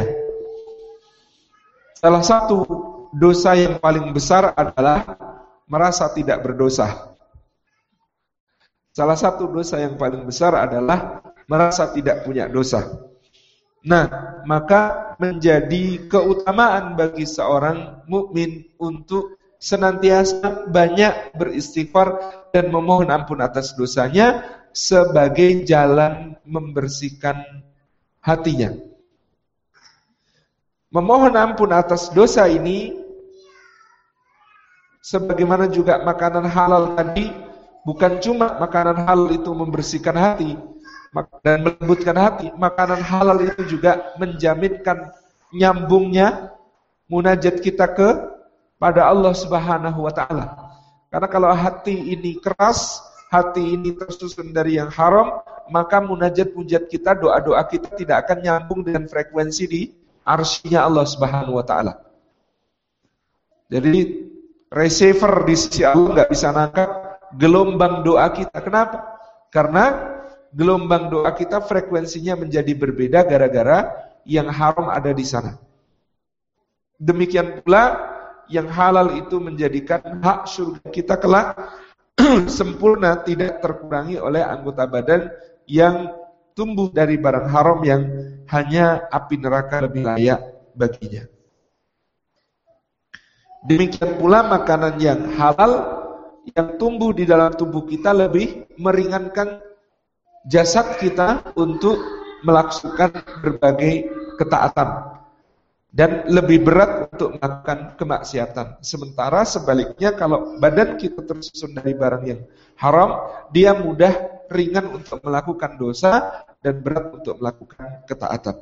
Speaker 1: Salah satu dosa yang paling besar adalah merasa tidak berdosa. Salah satu dosa yang paling besar adalah merasa tidak punya dosa. Nah, maka menjadi keutamaan bagi seorang mukmin untuk senantiasa banyak beristighfar dan memohon ampun atas dosanya sebagai jalan membersihkan hatinya. Memohon ampun atas dosa ini sebagaimana juga makanan halal tadi, bukan cuma makanan halal itu membersihkan hati dan melembutkan hati, makanan halal itu juga menjaminkan nyambungnya munajat kita pada Allah Subhanahu wa taala. Karena kalau hati ini keras, hati ini tersusun dari yang haram, maka munajat-munajat kita, doa-doa kita tidak akan nyambung dengan frekuensi di arsy-Nya Allah Subhanahu wa taala. Jadi receiver di sisi Allah enggak bisa nangkap gelombang doa kita. Kenapa? Karena gelombang doa kita frekuensinya menjadi berbeda gara-gara yang haram ada di sana. Demikian pula yang halal itu menjadikan hak surga kita kelak sempurna, tidak terkurangi oleh anggota badan yang tumbuh dari barang haram yang hanya api neraka lebih layak baginya. Demikian pula makanan yang halal yang tumbuh di dalam tubuh kita lebih meringankan jasad kita untuk melakukan berbagai ketaatan dan lebih berat untuk melakukan kemaksiatan. Sementara sebaliknya kalau badan kita tersusun dari barang yang haram, dia mudah ringan untuk melakukan dosa dan berat untuk melakukan ketaatan.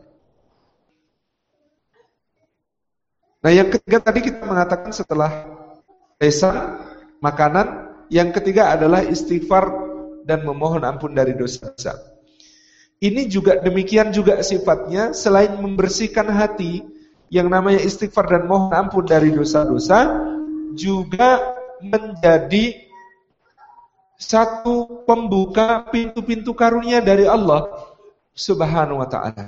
Speaker 1: Nah, yang ketiga tadi kita mengatakan setelah lisan, makanan, yang ketiga adalah istighfar dan memohon ampun dari dosa-dosa. Ini juga demikian juga sifatnya, selain membersihkan hati, yang namanya istighfar dan mohon ampun dari dosa-dosa, juga menjadi satu pembuka pintu-pintu karunia dari Allah Subhanahu wa ta'ala.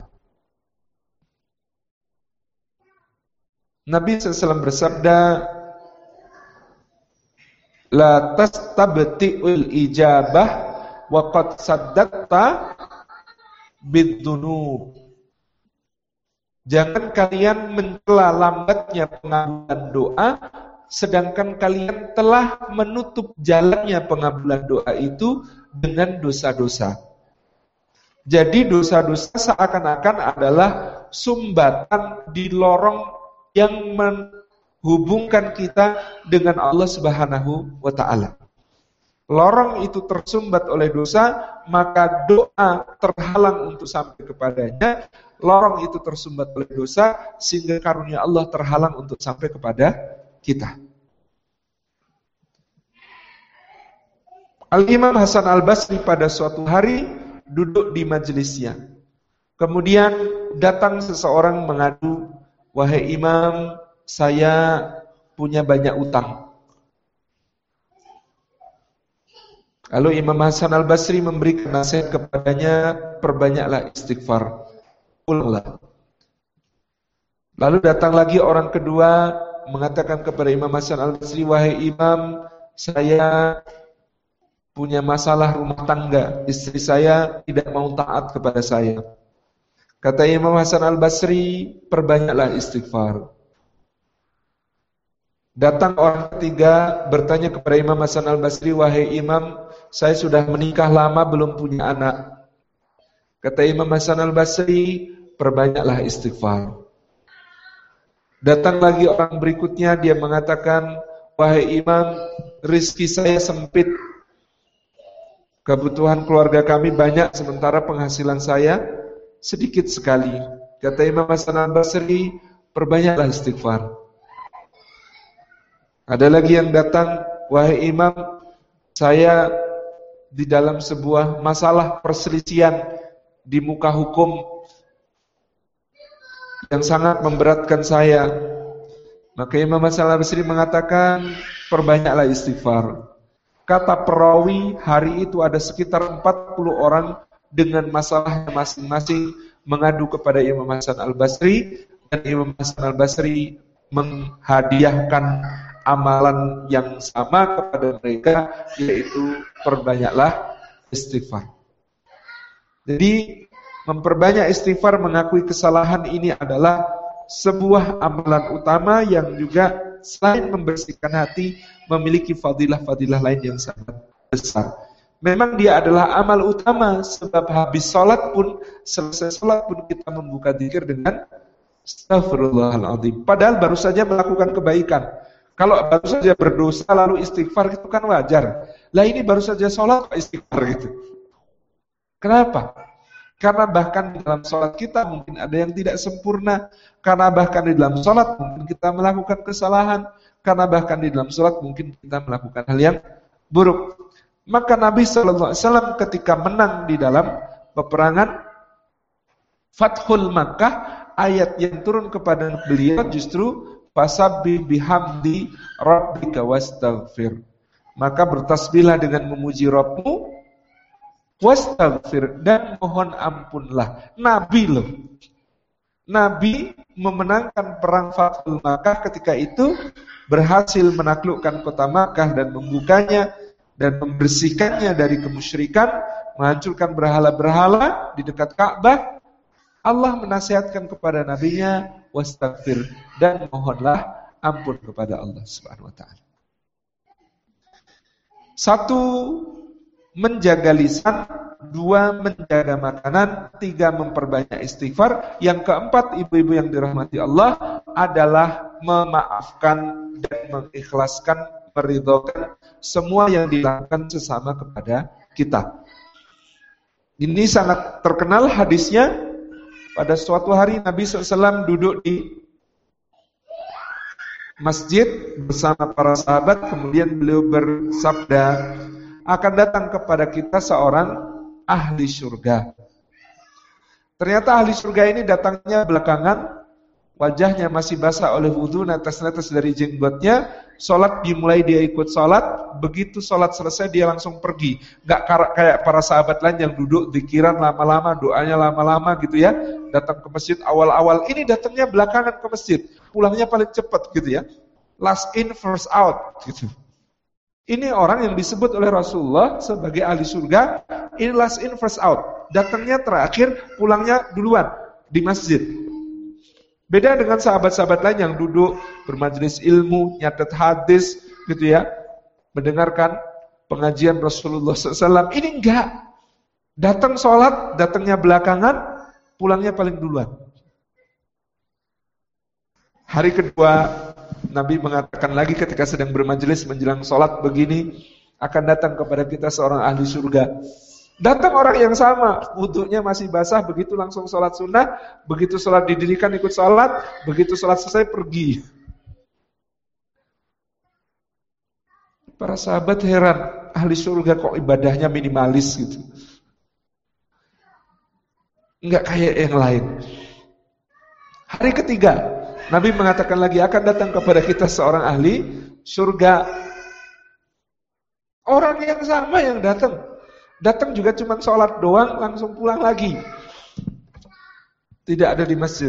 Speaker 1: Nabi SAW bersabda, la tastabti'ul ijabah wa qad saddaqta bid-dunub. Jangan kalian mencela lambatnya pengabulan doa, sedangkan kalian telah menutup jalannya pengabulan doa itu dengan dosa-dosa. Jadi dosa-dosa seakan-akan adalah sumbatan di lorong yang menghubungkan kita dengan Allah Subhanahu wa ta'ala. Lorong itu tersumbat oleh dosa, maka doa terhalang untuk sampai kepadanya. Lorong itu tersumbat oleh dosa, sehingga karunia Allah terhalang untuk sampai kepada kita. Al-Imam Hasan Al-Basri pada suatu hari duduk di majelisnya. Kemudian datang seseorang mengadu, wahai imam, saya punya banyak utang. Lalu Imam Hasan Al-Basri memberikan nasihat kepadanya, perbanyaklah istighfar. Ulanglah. Lalu datang lagi orang kedua mengatakan kepada Imam Hasan Al-Basri, wahai imam, saya punya masalah rumah tangga, istri saya tidak mau taat kepada saya. Kata Imam Hasan Al-Basri, perbanyaklah istighfar. Datang orang ketiga bertanya kepada Imam Hasan Al-Basri, wahai imam, saya sudah menikah lama belum punya anak. Kata Imam Hasan Al-Basri, perbanyaklah istighfar. Datang lagi orang berikutnya, dia mengatakan, wahai imam, rizki saya sempit. Kebutuhan keluarga kami banyak, sementara penghasilan saya sedikit sekali. Kata Imam Hasan al-Basri, perbanyaklah istighfar. Ada lagi yang datang, wahai Imam, saya di dalam sebuah masalah perselisihan di muka hukum yang sangat memberatkan saya. Maka Imam Hasan al-Basri mengatakan, perbanyaklah istighfar. Kata perawi, hari itu ada sekitar 40 orang dengan masalahnya masing-masing mengadu kepada Imam Hasan al-Basri, dan Imam Hasan al-Basri menghadiahkan amalan yang sama kepada mereka, yaitu perbanyaklah istighfar. Jadi memperbanyak istighfar, mengakui kesalahan, ini adalah sebuah amalan utama yang juga selain membersihkan hati, memiliki fadilah-fadilah lain yang sangat besar. Memang dia adalah amal utama, sebab habis sholat pun, selesai sholat pun kita membuka zikir dengan Astaghfirullahaladzim. Padahal baru saja melakukan kebaikan. Kalau baru saja berdosa lalu istighfar itu kan wajar. Lah ini baru saja sholat istighfar gitu. Kenapa? Karena bahkan di dalam sholat kita mungkin ada yang tidak sempurna. Karena bahkan di dalam sholat mungkin kita melakukan kesalahan. Karena bahkan di dalam sholat mungkin kita melakukan hal yang buruk. Maka Nabi SAW ketika menang di dalam peperangan Fathul Makkah, ayat yang turun kepada beliau justru fasabbih bihamdi rabbika wastaghfir. Maka bertasbihlah dengan memuji Rabbmu, wastaghfir, dan mohon ampunlah. Nabi loh. Nabi memenangkan perang Fathul Makkah, ketika itu berhasil menaklukkan kota Makkah dan membukanya dan membersihkannya dari kemusyrikan, menghancurkan berhala-berhala di dekat Ka'bah. Allah menasihatkan kepada nabinya, wastaghfir, dan mohonlah ampun kepada Allah Subhanahu wa taala. Satu, menjaga lisan. Dua, menjaga makanan. Tiga, memperbanyak istighfar. Yang keempat, ibu-ibu yang dirahmati Allah, adalah memaafkan dan mengikhlaskan, meridhokan semua yang dilakukan sesama kepada kita. Ini sangat terkenal hadisnya. Pada suatu hari Nabi SAW duduk di masjid bersama para sahabat. Kemudian beliau bersabda, akan datang kepada kita seorang ahli surga. Ternyata ahli surga ini datangnya belakangan. Wajahnya masih basah oleh wudu, netes-netes dari jenggotnya. Sholat dimulai, dia ikut sholat. Begitu sholat selesai dia langsung pergi. Gak kayak para sahabat lain yang duduk zikiran lama-lama, doanya lama-lama gitu ya. Datang ke masjid awal-awal. Ini datangnya belakangan ke masjid. Pulangnya paling cepat gitu ya. Last in, first out gitu. Ini orang yang disebut oleh Rasulullah sebagai ahli surga. Ini last in, first out. Datangnya terakhir, pulangnya duluan di masjid. Beda dengan sahabat-sahabat lain yang duduk bermajelis ilmu, nyatet hadis gitu ya, mendengarkan pengajian Rasulullah SAW. Ini enggak. Datang sholat, datangnya belakangan, pulangnya paling duluan. Hari kedua, Nabi mengatakan lagi ketika sedang bermajelis menjelang sholat begini, akan datang kepada kita seorang ahli surga. Datang orang yang sama, wudunya masih basah, begitu langsung sholat sunnah, begitu sholat didirikan ikut sholat, begitu sholat selesai pergi. Para sahabat heran, ahli surga kok ibadahnya minimalis gitu. Enggak kayak yang lain. Hari ketiga, Nabi mengatakan lagi, akan datang kepada kita seorang ahli surga. Orang yang sama yang datang. Datang juga cuma sholat doang, langsung pulang lagi. Tidak ada di masjid.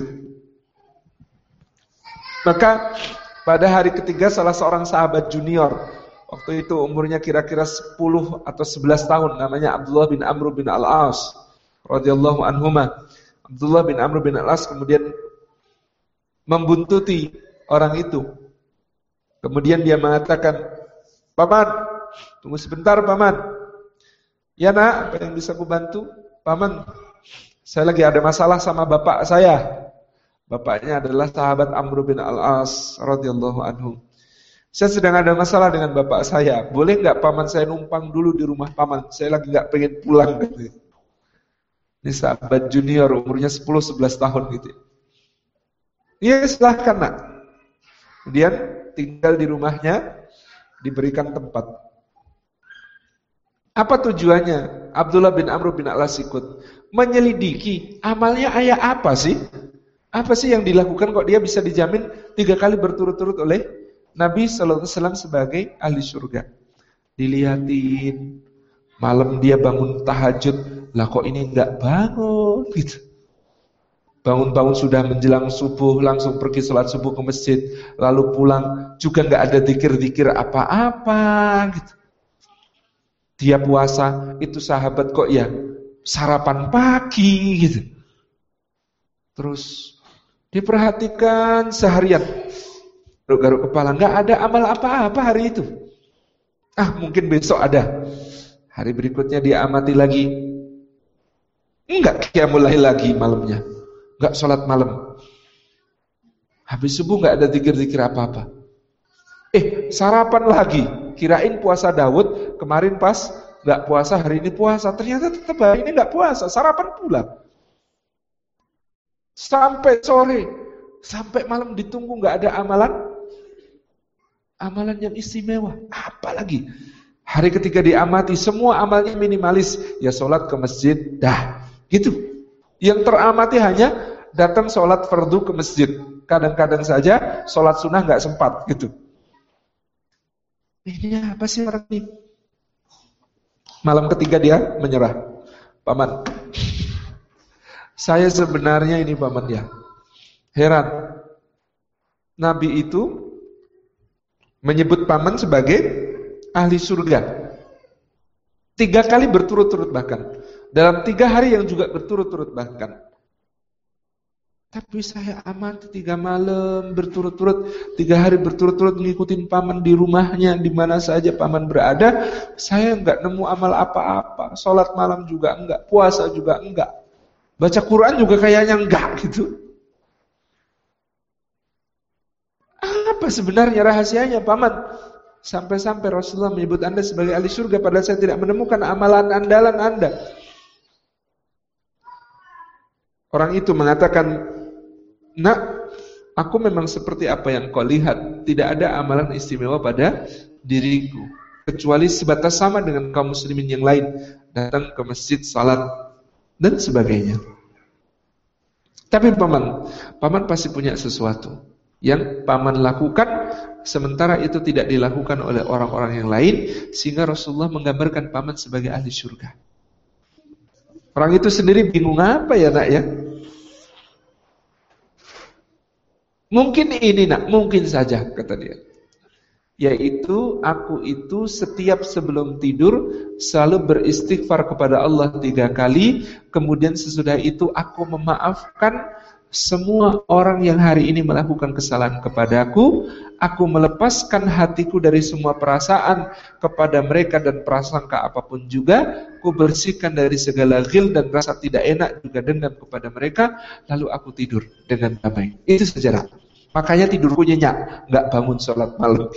Speaker 1: Maka pada hari ketiga salah seorang sahabat junior, waktu itu umurnya kira-kira 10 atau 11 tahun, namanya Abdullah bin Amr bin Al-As radhiyallahu anhuma. Abdullah bin Amr bin Al-As kemudian membuntuti orang itu. Kemudian dia mengatakan, "Paman, tunggu sebentar paman." "Ya nak, apa yang bisa aku bantu?" "Paman, saya lagi ada masalah sama bapak saya." Bapaknya adalah sahabat Amr bin Al-As radhiyallahu anhu. "Saya sedang ada masalah dengan bapak saya. Boleh nggak paman saya numpang dulu di rumah paman? Saya lagi nggak pengen pulang." Ini sahabat junior umurnya 10-11 tahun gitu. Ya silahkan nak. Kemudian tinggal di rumahnya, diberikan tempat. Apa tujuannya? Abdullah bin Amr bin Al-As ikut menyelidiki amalnya ayah apa sih? Apa sih yang dilakukan kok dia bisa dijamin 3 kali berturut-turut oleh Nabi sallallahu alaihi wasallam sebagai ahli surga. Dilihatin, malam dia bangun tahajud, lah kok ini enggak bangun gitu. Bangun-bangun sudah menjelang subuh, langsung pergi sholat subuh ke masjid, lalu pulang juga enggak ada zikir-zikir apa-apa gitu. Dia puasa, itu sahabat kok ya sarapan pagi gitu. Terus diperhatikan seharian, garuk-garuk kepala, enggak ada amal apa-apa hari itu. Mungkin besok ada. Hari berikutnya dia amati lagi, enggak qiyamul lail lagi malamnya, enggak sholat malam. Habis subuh enggak ada zikir-zikir apa-apa. Sarapan lagi, kirain puasa Daud, kemarin pas enggak puasa, hari ini puasa. Ternyata tetap hari ini enggak puasa, sarapan pula. Sampai sore, sampai malam ditunggu enggak ada amalan yang istimewa. Apalagi hari ketiga diamati, semua amalnya minimalis. Ya sholat ke masjid, dah gitu. Yang teramati hanya datang sholat fardu ke masjid. Kadang-kadang saja sholat sunnah enggak sempat gitu. Ini apa sih orang ini? Malam ketiga dia menyerah. Paman, saya sebenarnya ini paman ya, heran. Nabi itu menyebut paman sebagai ahli surga 3 kali berturut-turut, bahkan dalam 3 hari yang juga berturut-turut bahkan. Tapi saya amati 3 malam berturut-turut, 3 hari berturut-turut ngikutin paman di rumahnya, di mana saja paman berada. Saya enggak nemu amal apa-apa. Sholat malam juga enggak, puasa juga enggak, baca Quran juga kayaknya enggak gitu. Apa sebenarnya rahasianya paman? Sampai-sampai Rasulullah menyebut Anda sebagai ahli surga, padahal saya tidak menemukan amalan andalan Anda. Orang itu mengatakan, nak, aku memang seperti apa yang kau lihat. Tidak ada amalan istimewa pada diriku, kecuali sebatas sama dengan kaum muslimin yang lain, datang ke masjid, salat, dan sebagainya. Tapi paman pasti punya sesuatu yang paman lakukan, sementara itu tidak dilakukan oleh orang-orang yang lain, sehingga Rasulullah menggambarkan paman sebagai ahli surga. Orang itu sendiri bingung, apa ya nak ya? Mungkin ini nak, mungkin saja kata dia. Yaitu aku itu setiap sebelum tidur selalu beristighfar kepada Allah 3 kali, kemudian sesudah itu aku memaafkan semua orang yang hari ini melakukan kesalahan kepadaku. Aku melepaskan hatiku dari semua perasaan kepada mereka dan prasangka apapun juga. Ku bersihkan dari segala ghil dan rasa tidak enak juga dendam kepada mereka. Lalu aku tidur dengan damai. Itu sejarah. Makanya tidurku nyenyak, nggak bangun sholat malam.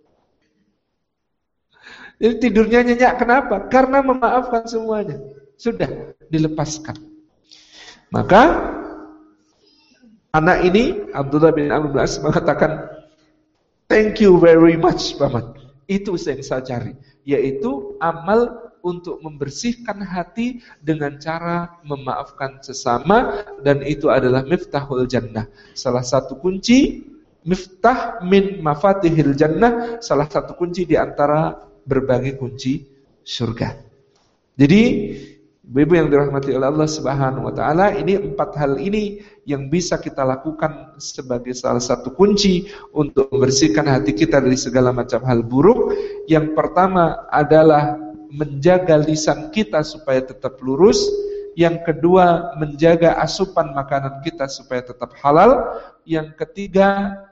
Speaker 1: Jadi tidurnya nyenyak, kenapa? Karena memaafkan semuanya. Sudah dilepaskan. Maka anak ini, Abdullah bin Amr bin As, mengatakan, thank you very much paman. Itu yang saya cari, yaitu amal untuk membersihkan hati dengan cara memaafkan sesama, dan itu adalah miftahul jannah. Salah satu kunci, miftah min mafatihil jannah, salah satu kunci di antara berbagai kunci surga. Jadi Ibu yang dirahmati oleh Allah Subhanahu wa taala, ini 4 hal ini yang bisa kita lakukan sebagai salah satu kunci untuk membersihkan hati kita dari segala macam hal buruk. Yang pertama adalah menjaga lisan kita supaya tetap lurus. Yang kedua, menjaga asupan makanan kita supaya tetap halal. Yang ketiga,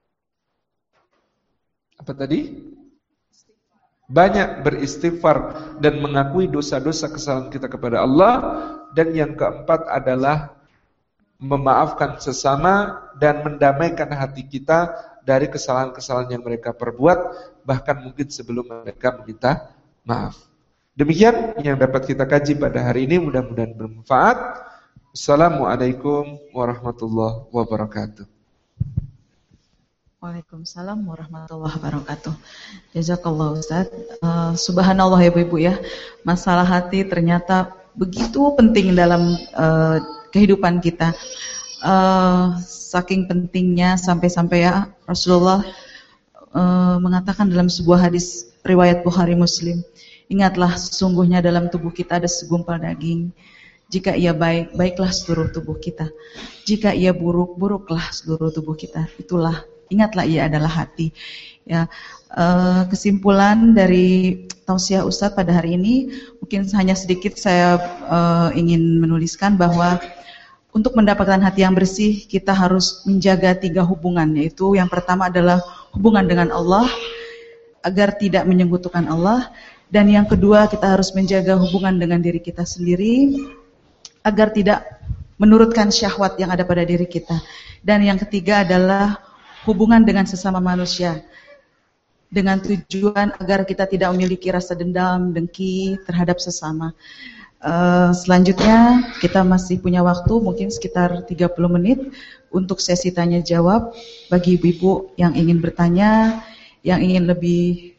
Speaker 1: apa tadi? Banyak beristighfar dan mengakui dosa-dosa kesalahan kita kepada Allah. Dan yang keempat adalah memaafkan sesama dan mendamaikan hati kita dari kesalahan-kesalahan yang mereka perbuat, bahkan mungkin sebelum mereka meminta maaf. Demikian yang dapat kita kaji pada hari ini, mudah-mudahan bermanfaat. Assalamualaikum warahmatullahi wabarakatuh.
Speaker 2: Waalaikumsalam warahmatullahi wabarakatuh. Jazakallah Ustaz. Subhanallah ya Ibu ya. Masalah hati ternyata begitu penting dalam kehidupan kita. Saking pentingnya sampai-sampai ya Rasulullah mengatakan dalam sebuah hadis riwayat Bukhari Muslim, ingatlah sesungguhnya dalam tubuh kita ada segumpal daging. Jika ia baik, baiklah seluruh tubuh kita. Jika ia buruk, buruklah seluruh tubuh kita. Ingatlah ia adalah hati. Ya, kesimpulan dari tausiah Ustadz pada hari ini, mungkin hanya sedikit saya ingin menuliskan bahwa untuk mendapatkan hati yang bersih, kita harus menjaga 3 hubungan, yaitu yang pertama adalah hubungan dengan Allah, agar tidak menyekutukan Allah, dan yang kedua kita harus menjaga hubungan dengan diri kita sendiri, agar tidak menurutkan syahwat yang ada pada diri kita, dan yang ketiga adalah hubungan dengan sesama manusia, dengan tujuan agar kita tidak memiliki rasa dendam, dengki terhadap sesama. Selanjutnya kita masih punya waktu mungkin sekitar 30 menit untuk sesi tanya jawab bagi ibu-ibu yang ingin bertanya, yang ingin lebih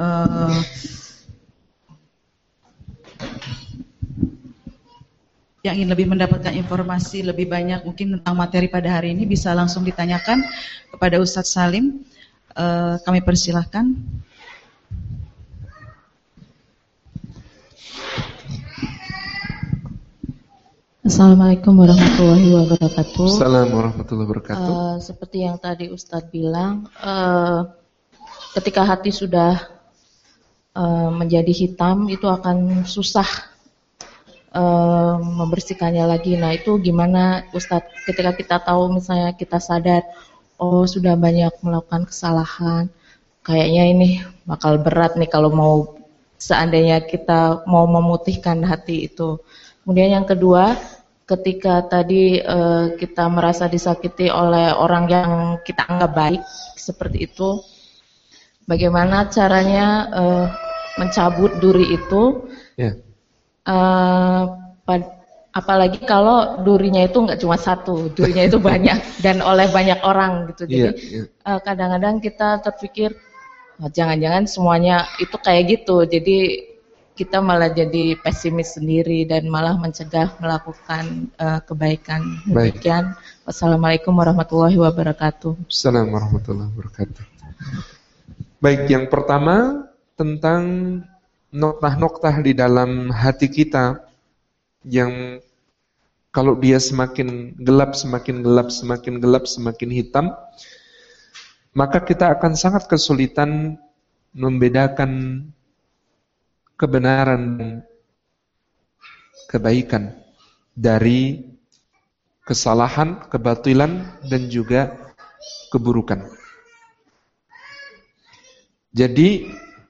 Speaker 2: mendapatkan informasi lebih banyak mungkin tentang materi pada hari ini, bisa langsung ditanyakan kepada Ustadz Salim. Kami persilahkan.
Speaker 3: Assalamualaikum warahmatullahi wabarakatuh.
Speaker 1: Assalamualaikum warahmatullahi wabarakatuh.
Speaker 3: Seperti yang tadi Ustadz bilang, ketika hati sudah menjadi hitam, itu akan susah membersihkannya lagi. Nah, itu gimana Ustadz ketika kita tahu misalnya kita sadar, oh sudah banyak melakukan kesalahan, kayaknya ini bakal berat nih kalau mau seandainya kita mau memutihkan hati itu. Kemudian yang kedua, ketika tadi kita merasa disakiti oleh orang yang kita anggap baik seperti itu, bagaimana caranya mencabut duri itu? Yeah. Apalagi kalau durinya itu nggak cuma satu, durinya itu banyak dan oleh banyak orang gitu. Jadi kadang-kadang kita terpikir, oh, jangan-jangan semuanya itu kayak gitu. Jadi kita malah jadi pesimis sendiri dan malah mencegah melakukan kebaikan. Demikian. Wassalamualaikum warahmatullahi wabarakatuh.
Speaker 1: Assalamualaikum warahmatullahi wabarakatuh. Baik, yang pertama tentang noktah-noktah di dalam hati kita yang kalau dia semakin gelap, semakin gelap, semakin gelap, semakin hitam, maka kita akan sangat kesulitan membedakan kebenaran dan kebaikan dari kesalahan, kebatilan, dan juga keburukan. Jadi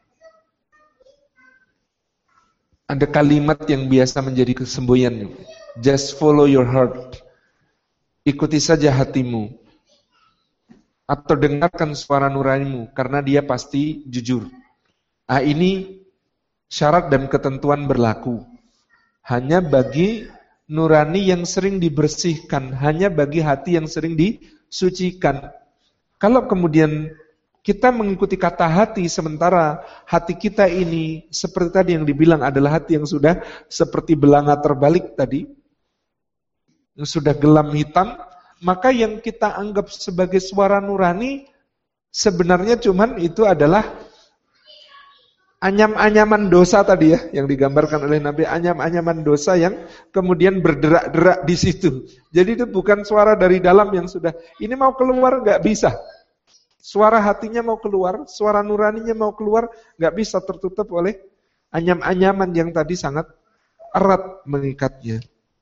Speaker 1: ada kalimat yang biasa menjadi kesemboyan, just follow your heart, ikuti saja hatimu, atau dengarkan suara nuranimu, karena dia pasti jujur. Ini syarat dan ketentuan berlaku hanya bagi nurani yang sering dibersihkan, hanya bagi hati yang sering disucikan. Kalau kemudian kita mengikuti kata hati, sementara hati kita ini seperti tadi yang dibilang adalah hati yang sudah seperti belanga terbalik tadi, yang sudah gelam hitam, maka yang kita anggap sebagai suara nurani sebenarnya cuman itu adalah anyam-anyaman dosa tadi ya, yang digambarkan oleh Nabi, anyam-anyaman dosa yang kemudian berderak-derak di situ. Jadi itu bukan suara dari dalam yang sudah, ini mau keluar nggak bisa. Suara hatinya mau keluar, suara nuraninya mau keluar, nggak bisa, tertutup oleh anyam-anyaman yang tadi sangat erat mengikatnya.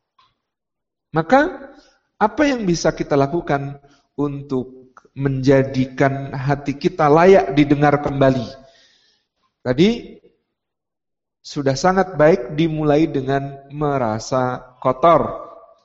Speaker 1: Maka apa yang bisa kita lakukan untuk menjadikan hati kita layak didengar kembali? Tadi sudah sangat baik dimulai dengan merasa kotor.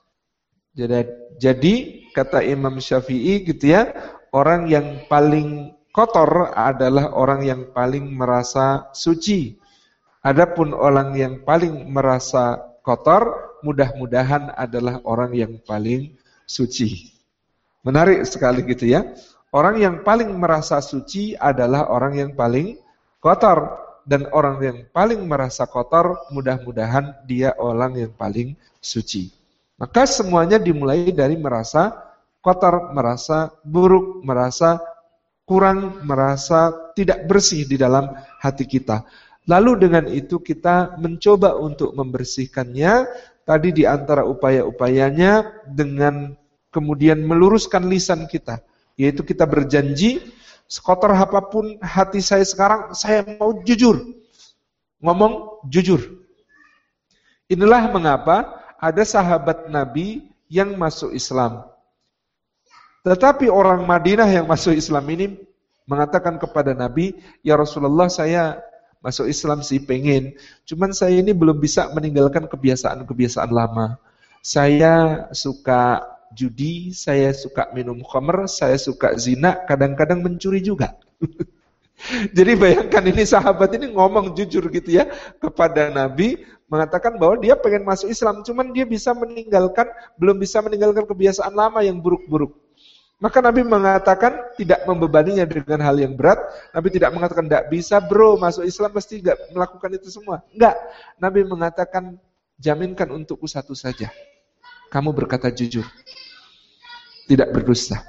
Speaker 1: Jadi kata Imam Syafi'i gitu ya, orang yang paling kotor adalah orang yang paling merasa suci. Adapun orang yang paling merasa kotor, mudah-mudahan adalah orang yang paling suci. Menarik sekali gitu ya. Orang yang paling merasa suci adalah orang yang paling kotor. Dan orang yang paling merasa kotor, mudah-mudahan dia orang yang paling suci. Maka semuanya dimulai dari merasa kotor, merasa buruk, merasa kurang, merasa tidak bersih di dalam hati kita. Lalu dengan itu kita mencoba untuk membersihkannya. Tadi di antara upaya-upayanya dengan kemudian meluruskan lisan kita. Yaitu kita berjanji, sekotor apapun hati saya sekarang, saya mau jujur. Ngomong jujur. Inilah mengapa ada sahabat Nabi yang masuk Islam. Tetapi orang Madinah yang masuk Islam ini mengatakan kepada Nabi, "Ya Rasulullah, saya masuk Islam sih pengen, cuman saya ini belum bisa meninggalkan kebiasaan-kebiasaan lama. Saya suka judi, saya suka minum khamr, saya suka zina, kadang-kadang mencuri juga." Jadi bayangkan ini sahabat ini ngomong jujur gitu ya kepada Nabi, mengatakan bahwa dia pengen masuk Islam, cuman dia belum bisa meninggalkan kebiasaan lama yang buruk-buruk. Maka Nabi mengatakan tidak membebaninya dengan hal yang berat. Nabi tidak mengatakan tidak bisa bro masuk Islam mesti tidak melakukan itu semua. Enggak. Nabi mengatakan jaminkan untukku satu saja. Kamu berkata jujur. Tidak berdusta.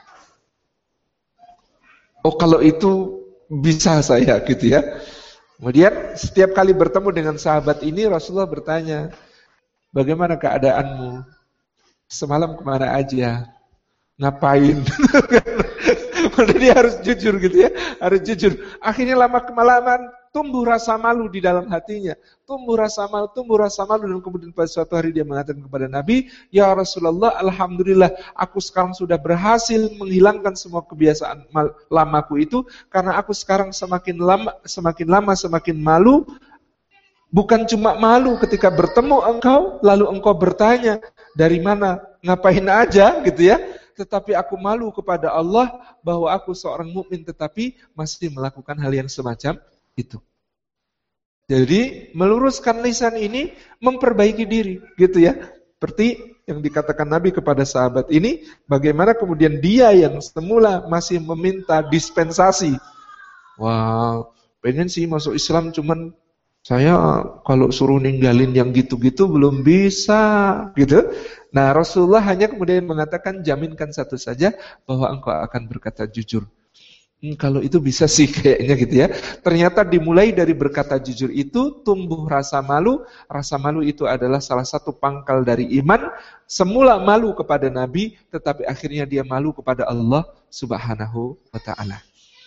Speaker 1: Oh kalau itu bisa saya gitu ya. Kemudian setiap kali bertemu dengan sahabat ini Rasulullah bertanya, bagaimana keadaanmu? Semalam kemana aja? Ngapain? Padahal dia harus jujur gitu ya, harus jujur. Akhirnya lama-kelamaan tumbuh rasa malu di dalam hatinya, tumbuh rasa malu dan kemudian pada suatu hari dia mengatakan kepada Nabi, "Ya Rasulullah, alhamdulillah, aku sekarang sudah berhasil menghilangkan semua kebiasaan lamaku itu karena aku sekarang semakin lama semakin malu." Bukan cuma malu ketika bertemu engkau, lalu engkau bertanya, dari mana, ngapain aja gitu ya. Tetapi aku malu kepada Allah bahwa aku seorang mukmin tetapi masih melakukan hal yang semacam itu. Jadi meluruskan lisan ini memperbaiki diri gitu ya. Seperti yang dikatakan Nabi kepada sahabat ini, bagaimana kemudian dia yang semula masih meminta dispensasi. Wah, pengen sih masuk Islam cuman saya kalau suruh ninggalin yang gitu-gitu belum bisa, gitu. Nah, Rasulullah hanya kemudian mengatakan jaminkan satu saja bahwa engkau akan berkata jujur. Kalau itu bisa sih kayaknya gitu ya. Ternyata dimulai dari berkata jujur itu tumbuh rasa malu. Rasa malu itu adalah salah satu pangkal dari iman. Semula malu kepada Nabi, tetapi akhirnya dia malu kepada Allah Subhanahu wa ta'ala.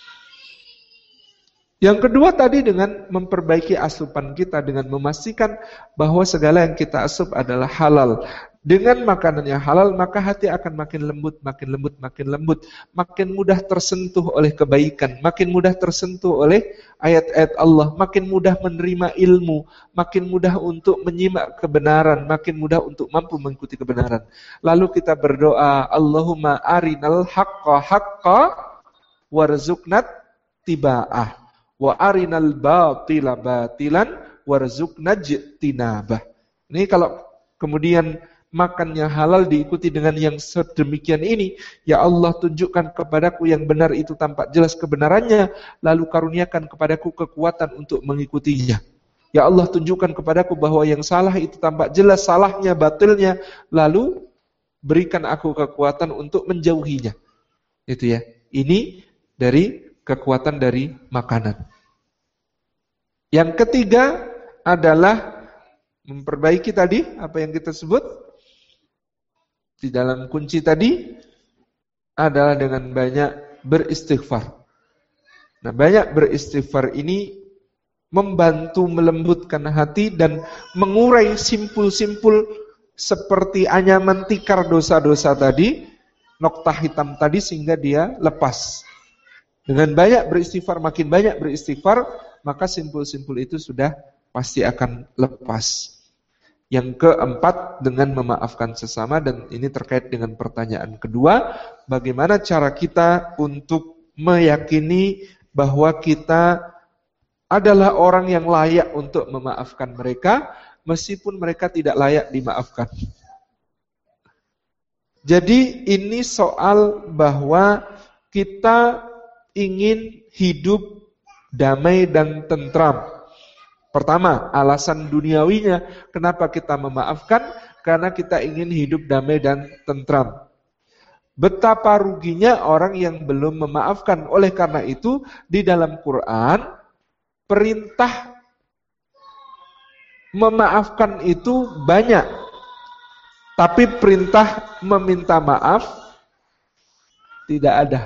Speaker 1: Yang kedua tadi dengan memperbaiki asupan kita, dengan memastikan bahwa segala yang kita asup adalah halal. Dengan makanan yang halal, maka hati akan makin lembut, makin mudah tersentuh oleh kebaikan, makin mudah tersentuh oleh ayat-ayat Allah, makin mudah menerima ilmu, makin mudah untuk menyimak kebenaran, makin mudah untuk mampu mengikuti kebenaran. Lalu kita berdoa, Allahumma arinal haqqa haqqa warzuqnat tiba'ah. Wa arinal batila batilan warzuqna jtinabah. Ini kalau kemudian makannya halal diikuti dengan yang sedemikian ini, ya Allah tunjukkan kepadaku yang benar itu tampak jelas kebenarannya, lalu karuniakan kepadaku kekuatan untuk mengikutinya. Ya Allah tunjukkan kepadaku bahwa yang salah itu tampak jelas salahnya, batilnya, lalu berikan aku kekuatan untuk menjauhinya. Itu ya. Ini dari kekuatan dari makanan. Yang ketiga adalah memperbaiki tadi apa yang kita sebut di dalam kunci tadi adalah dengan banyak beristighfar. Nah, banyak beristighfar ini membantu melembutkan hati dan mengurai simpul-simpul seperti anyaman tikar dosa-dosa tadi, noktah hitam tadi sehingga dia lepas. Dengan banyak beristighfar, makin banyak beristighfar, maka simpul-simpul itu sudah pasti akan lepas. Yang keempat, dengan memaafkan sesama, dan ini terkait dengan pertanyaan kedua, bagaimana cara kita untuk meyakini bahwa kita adalah orang yang layak untuk memaafkan mereka, meskipun mereka tidak layak dimaafkan. Jadi ini soal bahwa kita ingin hidup damai dan tentram. Pertama, alasan duniawinya kenapa kita memaafkan, karena kita ingin hidup damai dan tentram. Betapa ruginya orang yang belum memaafkan. Oleh karena itu, di dalam Quran, perintah memaafkan itu banyak. Tapi perintah meminta maaf tidak ada.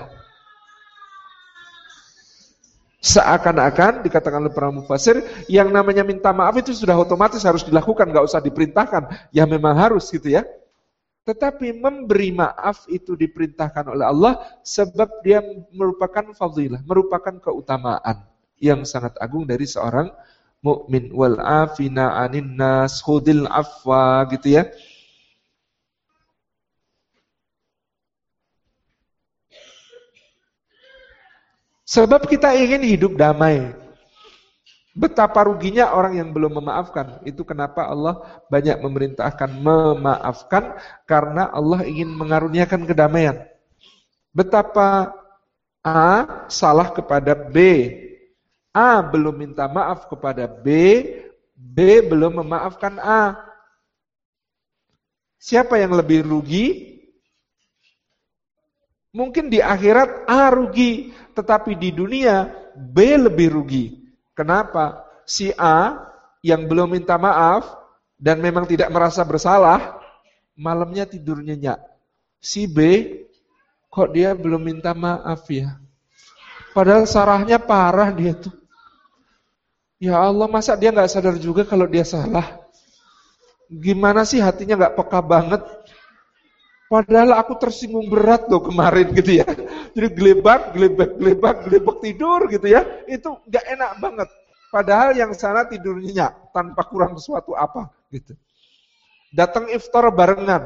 Speaker 1: Seakan-akan dikatakan oleh para mufassir, yang namanya minta maaf itu sudah otomatis harus dilakukan, gak usah diperintahkan. Ya memang harus gitu ya. Tetapi memberi maaf itu diperintahkan oleh Allah sebab dia merupakan fadilah, merupakan keutamaan yang sangat agung dari seorang mukmin. Wal afina 'anin nas, khudil afwa gitu ya. Sebab kita ingin hidup damai. Betapa ruginya orang yang belum memaafkan. Itu kenapa Allah banyak memerintahkan memaafkan, karena Allah ingin mengaruniakan kedamaian. Betapa A salah kepada B, A belum minta maaf kepada B, B belum memaafkan A. Siapa yang lebih rugi? Mungkin di akhirat A rugi, tetapi di dunia B lebih rugi. Kenapa? Si A yang belum minta maaf dan memang tidak merasa bersalah, malamnya tidur nyenyak. Si B, kok dia belum minta maaf ya? Padahal sarahnya parah dia tuh. Ya Allah, masa dia gak sadar juga kalau dia salah? Gimana sih hatinya gak peka banget? Padahal aku tersinggung berat loh kemarin gitu ya. Jadi gelebak tidur gitu ya. Itu gak enak banget. Padahal yang sana tidur nyenyak tanpa kurang sesuatu apa gitu. Datang iftar barengan.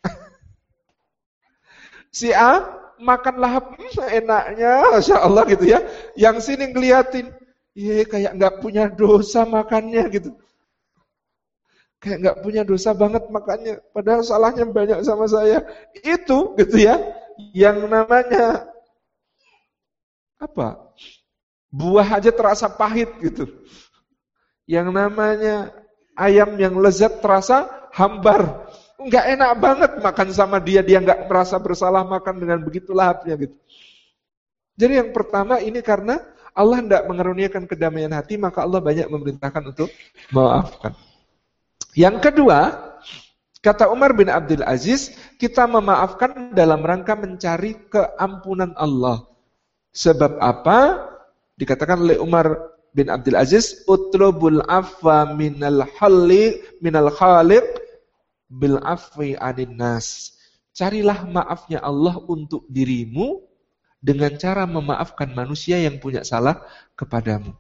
Speaker 1: Si A makan lahap enaknya, Masya Allah gitu ya. Yang sini ngeliatin, iya kayak gak punya dosa makannya gitu. Kayak gak punya dosa banget makannya, padahal salahnya banyak sama saya. Itu gitu ya, yang namanya apa? Buah aja terasa pahit gitu. Yang namanya ayam yang lezat terasa hambar. Gak enak banget makan sama dia gak merasa bersalah makan dengan begitu lahapnya gitu. Jadi yang pertama ini karena Allah hendak mengaruniakan kedamaian hati, maka Allah banyak memerintahkan untuk memaafkan. Yang kedua, kata Umar bin Abdul Aziz, kita memaafkan dalam rangka mencari keampunan Allah. Sebab apa? Dikatakan oleh Umar bin Abdul Aziz, utlubul afwa minal khaliq bil afwi anin nas. Carilah maafnya Allah untuk dirimu dengan cara memaafkan manusia yang punya salah kepadamu.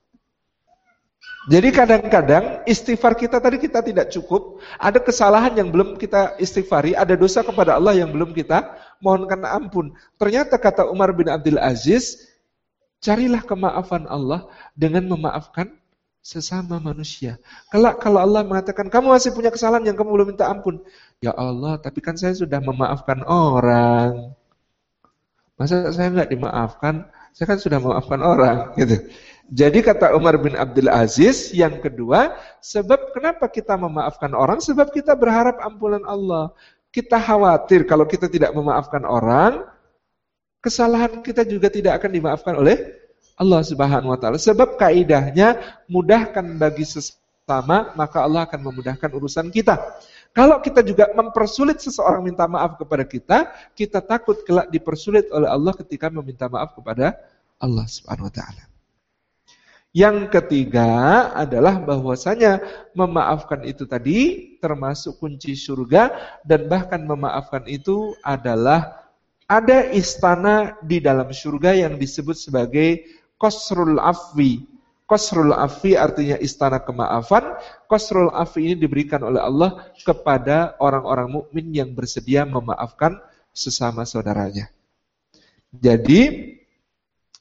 Speaker 1: Jadi kadang-kadang istighfar kita tadi kita tidak cukup, ada kesalahan yang belum kita istighfari, ada dosa kepada Allah yang belum kita mohonkan ampun. Ternyata kata Umar bin Abdul Aziz, carilah kemaafan Allah dengan memaafkan sesama manusia. Kalau Allah mengatakan, kamu masih punya kesalahan yang kamu belum minta ampun. Ya Allah, tapi kan saya sudah memaafkan orang. Masa saya nggak dimaafkan? Saya kan sudah memaafkan orang, gitu. Jadi kata Umar bin Abdul Aziz, yang kedua, sebab kenapa kita memaafkan orang? Sebab kita berharap ampunan Allah. Kita khawatir kalau kita tidak memaafkan orang, kesalahan kita juga tidak akan dimaafkan oleh Allah Subhanahu wa taala. Sebab kaidahnya mudahkan bagi sesama, maka Allah akan memudahkan urusan kita. Kalau kita juga mempersulit seseorang minta maaf kepada kita, kita takut kelak dipersulit oleh Allah ketika meminta maaf kepada Allah Subhanahu wa taala. Yang ketiga adalah bahwasanya memaafkan itu tadi termasuk kunci surga, dan bahkan memaafkan itu adalah ada istana di dalam surga yang disebut sebagai Qasrul Afwi. Qasrul Afwi artinya istana kemaafan. Qasrul Afwi ini diberikan oleh Allah kepada orang-orang mukmin yang bersedia memaafkan sesama saudaranya. Jadi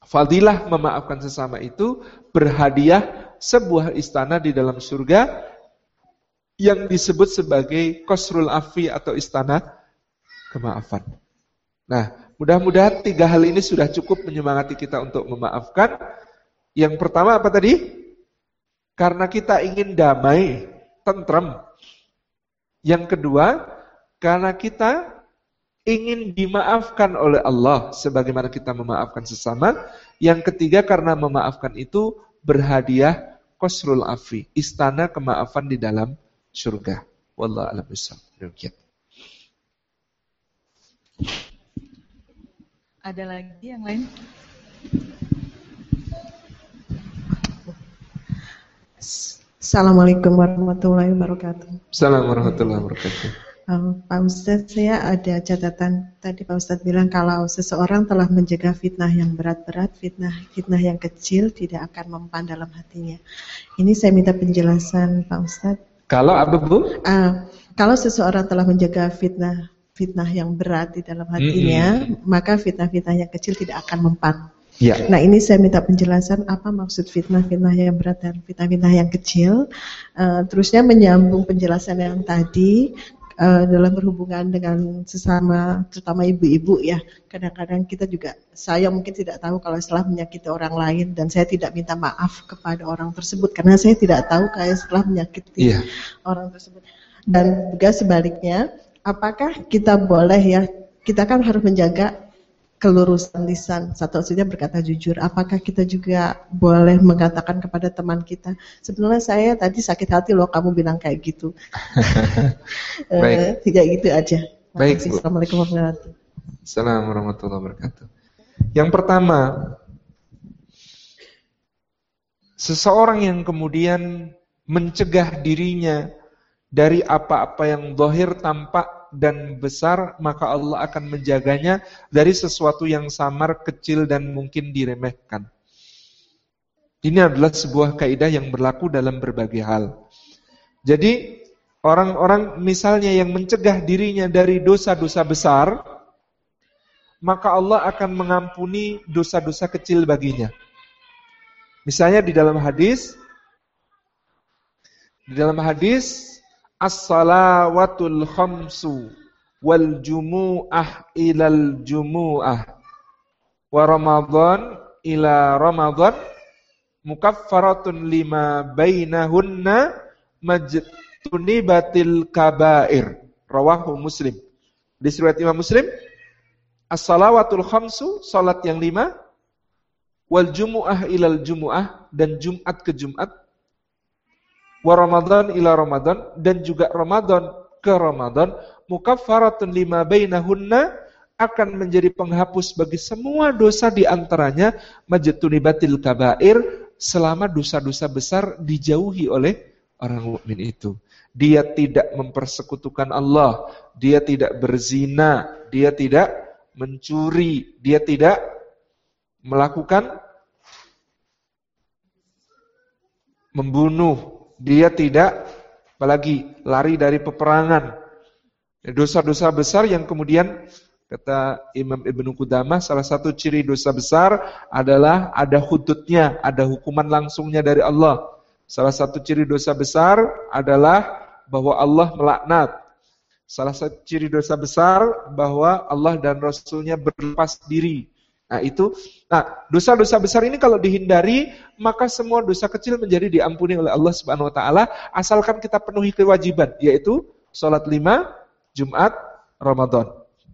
Speaker 1: Fadilah memaafkan sesama itu berhadiah sebuah istana di dalam surga yang disebut sebagai Qasrul Afi atau istana kemaafan. Nah, mudah-mudahan 3 hal ini sudah cukup menyemangati kita untuk memaafkan. Yang pertama apa tadi? Karena kita ingin damai, tentrem. Yang kedua, karena kita ingin dimaafkan oleh Allah sebagaimana kita memaafkan sesama. Yang ketiga, karena memaafkan itu berhadiah Qasrul Afi, istana kemaafan di dalam surga. Wallahu a'lam bishawab. Demikian.
Speaker 2: Ada lagi yang lain?
Speaker 4: Assalamualaikum warahmatullahi wabarakatuh.
Speaker 1: Assalamualaikum warahmatullahi wabarakatuh.
Speaker 4: Pak Ustadz, saya ada catatan. Tadi Pak Ustadz bilang kalau seseorang telah mencegah fitnah yang berat-berat, fitnah yang kecil tidak akan mempan dalam hatinya. Ini saya minta penjelasan Pak Ustadz.
Speaker 1: Kalau apa Bu?
Speaker 4: Kalau seseorang telah menjaga fitnah yang berat di dalam hatinya, maka fitnah-fitnah yang kecil tidak akan mempan.
Speaker 1: Ya.
Speaker 4: Nah, ini saya minta penjelasan apa maksud fitnah-fitnah yang berat dan fitnah-fitnah yang kecil. Terusnya menyambung penjelasan yang tadi dalam berhubungan dengan sesama, terutama ibu-ibu ya. Kadang-kadang kita juga, saya mungkin tidak tahu kalau setelah menyakiti orang lain dan saya tidak minta maaf kepada orang tersebut karena saya tidak tahu kayak setelah menyakiti orang tersebut. Dan juga sebaliknya, apakah kita boleh ya, kita kan harus menjaga kelurusan lisan, satu-satunya berkata jujur. Apakah kita juga boleh mengatakan kepada teman kita, sebenarnya saya tadi sakit hati loh kamu bilang kayak gitu.
Speaker 1: Baik.
Speaker 4: Tidak gitu aja.
Speaker 1: Baik, Bu.
Speaker 4: Assalamualaikum warahmatullahi wabarakatuh.
Speaker 1: Assalamualaikum warahmatullahi wabarakatuh. Yang pertama, seseorang yang kemudian mencegah dirinya dari apa-apa yang zahir, tampak dan besar, maka Allah akan menjaganya dari sesuatu yang samar, kecil dan mungkin diremehkan. Ini adalah sebuah kaidah yang berlaku dalam berbagai hal. Jadi orang-orang misalnya yang mencegah dirinya dari dosa-dosa besar, maka Allah akan mengampuni dosa-dosa kecil baginya. Misalnya di dalam hadis as-salawatul khamsu wal jumu'ah ilal jumu'ah wa ramadhan ila ramadhan mukaffaratun lima bainahunna majtunibatil kabair. Rawahu Muslim. Di riwayat Imam Muslim, as-salawatul khamsu, salat yang 5, wal jumu'ah ilal jumu'ah, dan Jumat ke Jumat, wa Ramadan ila Ramadan, dan juga Ramadan ke Ramadan, mukaffaratun lima bainahunna, akan menjadi penghapus bagi semua dosa di antaranya, majtunibatil kabair, selama dosa-dosa besar dijauhi oleh orang mukmin itu. Dia tidak mempersekutukan Allah, dia tidak berzina, dia tidak mencuri, dia tidak melakukan membunuh, dia tidak apalagi lari dari peperangan. Dosa-dosa besar yang kemudian kata Imam Ibnu Qudamah, salah satu ciri dosa besar adalah ada hududnya, ada hukuman langsungnya dari Allah. Salah satu ciri dosa besar adalah bahwa Allah melaknat. Salah satu ciri dosa besar bahwa Allah dan Rasulnya berlepas diri. Nah, dosa-dosa besar ini kalau dihindari, maka semua dosa kecil menjadi diampuni oleh Allah Subhanahu wa taala, asalkan kita penuhi kewajiban, yaitu salat 5, Jumat, Ramadan.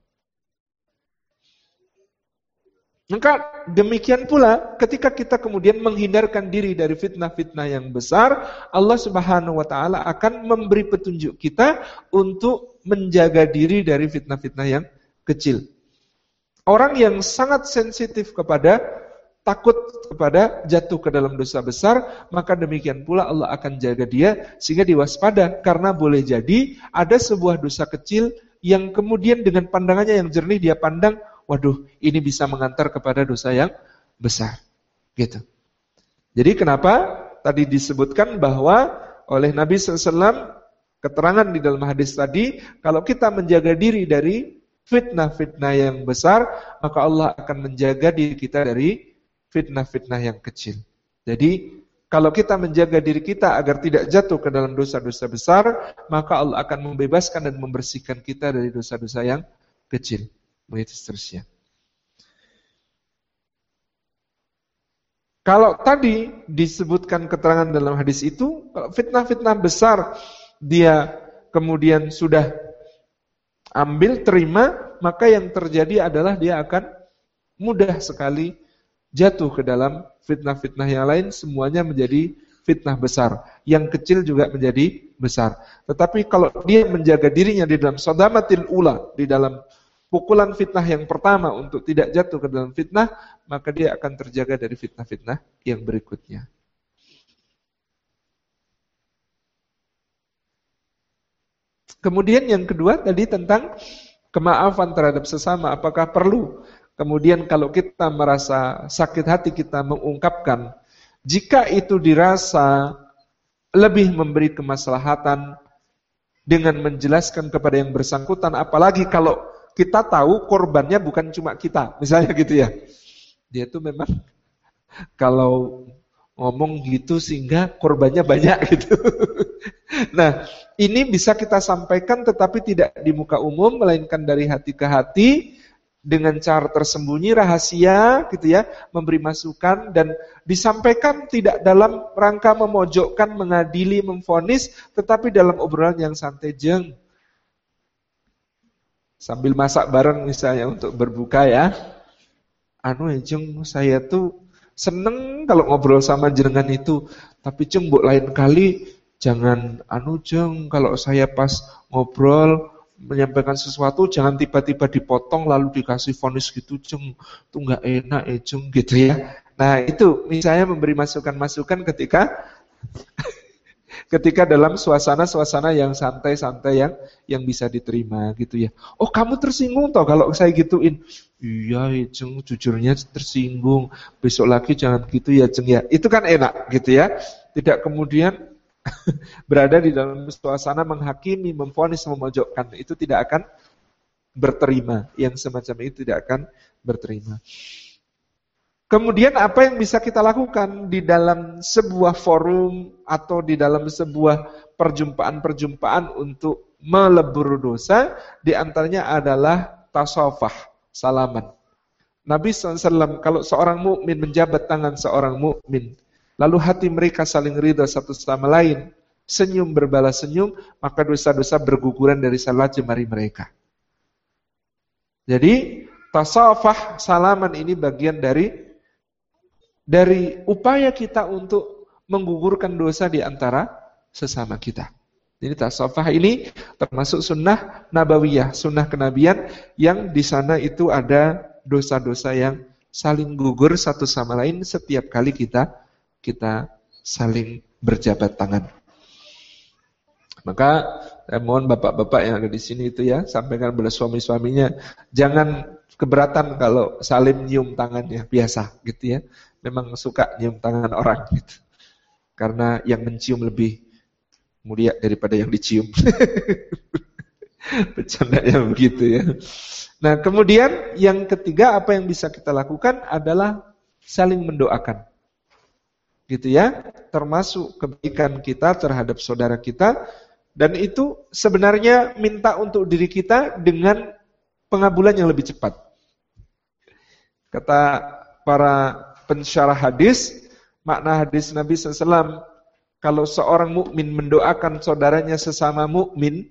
Speaker 1: Maka demikian pula ketika kita kemudian menghindarkan diri dari fitnah-fitnah yang besar, Allah Subhanahu wa taala akan memberi petunjuk kita untuk menjaga diri dari fitnah-fitnah yang kecil. Orang yang sangat sensitif kepada takut kepada jatuh ke dalam dosa besar, maka demikian pula Allah akan jaga dia sehingga diwaspada, karena boleh jadi ada sebuah dosa kecil yang kemudian dengan pandangannya yang jernih dia pandang, waduh, ini bisa mengantar kepada dosa yang besar. Gitu. Jadi kenapa tadi disebutkan bahwa oleh Nabi SAW, keterangan di dalam hadis tadi, kalau kita menjaga diri dari fitnah-fitnah yang besar, maka Allah akan menjaga diri kita dari fitnah-fitnah yang kecil. Jadi kalau kita menjaga diri kita agar tidak jatuh ke dalam dosa-dosa besar, maka Allah akan membebaskan dan membersihkan kita dari dosa-dosa yang kecil. Begitu seterusnya. Kalau tadi disebutkan keterangan dalam hadis itu, kalau fitnah-fitnah besar dia kemudian sudah ambil, terima, maka yang terjadi adalah dia akan mudah sekali jatuh ke dalam fitnah-fitnah yang lain, semuanya menjadi fitnah besar. Yang kecil juga menjadi besar. Tetapi kalau dia menjaga dirinya di dalam sodamatil ula, di dalam pukulan fitnah yang pertama untuk tidak jatuh ke dalam fitnah, maka dia akan terjaga dari fitnah-fitnah yang berikutnya. Kemudian yang kedua tadi tentang kemaafan terhadap sesama, apakah perlu? Kemudian kalau kita merasa sakit hati kita mengungkapkan, jika itu dirasa lebih memberi kemaslahatan dengan menjelaskan kepada yang bersangkutan, apalagi kalau kita tahu korbannya bukan cuma kita, misalnya gitu ya. Dia tuh memang kalau ngomong gitu sehingga korbannya banyak gitu. Nah, ini bisa kita sampaikan tetapi tidak di muka umum, melainkan dari hati ke hati, dengan cara tersembunyi, rahasia gitu ya, memberi masukan dan disampaikan tidak dalam rangka memojokkan, mengadili, memvonis, tetapi dalam obrolan yang santai, jeng. Sambil masak bareng misalnya untuk berbuka ya. Jeng, saya tuh seneng kalau ngobrol sama jenengan itu, tapi jeng, mbok lain kali jangan jeng, kalau saya pas ngobrol menyampaikan sesuatu jangan tiba-tiba dipotong lalu dikasih vonis gitu, jeng, itu nggak enak jeng gitu ya. Nah itu misalnya memberi masukan-masukan ketika dalam suasana-suasana yang santai-santai yang bisa diterima gitu ya. Oh kamu tersinggung toh kalau saya gituin? Iya jeng, jujurnya tersinggung. Besok lagi jangan gitu ya jeng ya. Itu kan enak gitu ya. Tidak kemudian berada di dalam suasana menghakimi, memvonis, memojokkan, itu tidak akan berterima. Yang semacam itu tidak akan berterima. Kemudian apa yang bisa kita lakukan di dalam sebuah forum atau di dalam sebuah perjumpaan-perjumpaan untuk melebur dosa, di antaranya adalah tasawufah, salaman. Nabi SAW kalau seorang mukmin menjabat tangan seorang mukmin, lalu hati mereka saling ridha satu sama lain, senyum berbalas senyum, maka dosa-dosa berguguran dari salah jemari mereka. Jadi tasawufah salaman ini bagian dari upaya kita untuk menggugurkan dosa di antara sesama kita. Jadi tasawufah ini termasuk sunnah nabawiyah, sunnah kenabian yang di sana itu ada dosa-dosa yang saling gugur satu sama lain setiap kali kita saling berjabat tangan. Maka saya mohon bapak-bapak yang ada di sini itu ya, sampaikan kepada suami-suaminya, jangan keberatan kalau saling nyium tangannya, biasa gitu ya. Memang suka nyium tangan orang gitu. Karena yang mencium lebih mulia daripada yang dicium. Bercandanya begitu ya. Nah, kemudian yang ketiga apa yang bisa kita lakukan adalah saling mendoakan. Gitu ya, termasuk kebaikan kita terhadap saudara kita, dan itu sebenarnya minta untuk diri kita dengan pengabulan yang lebih cepat. Kata para pensyarah hadis, makna hadis Nabi SAW, kalau seorang mukmin mendoakan saudaranya sesama mukmin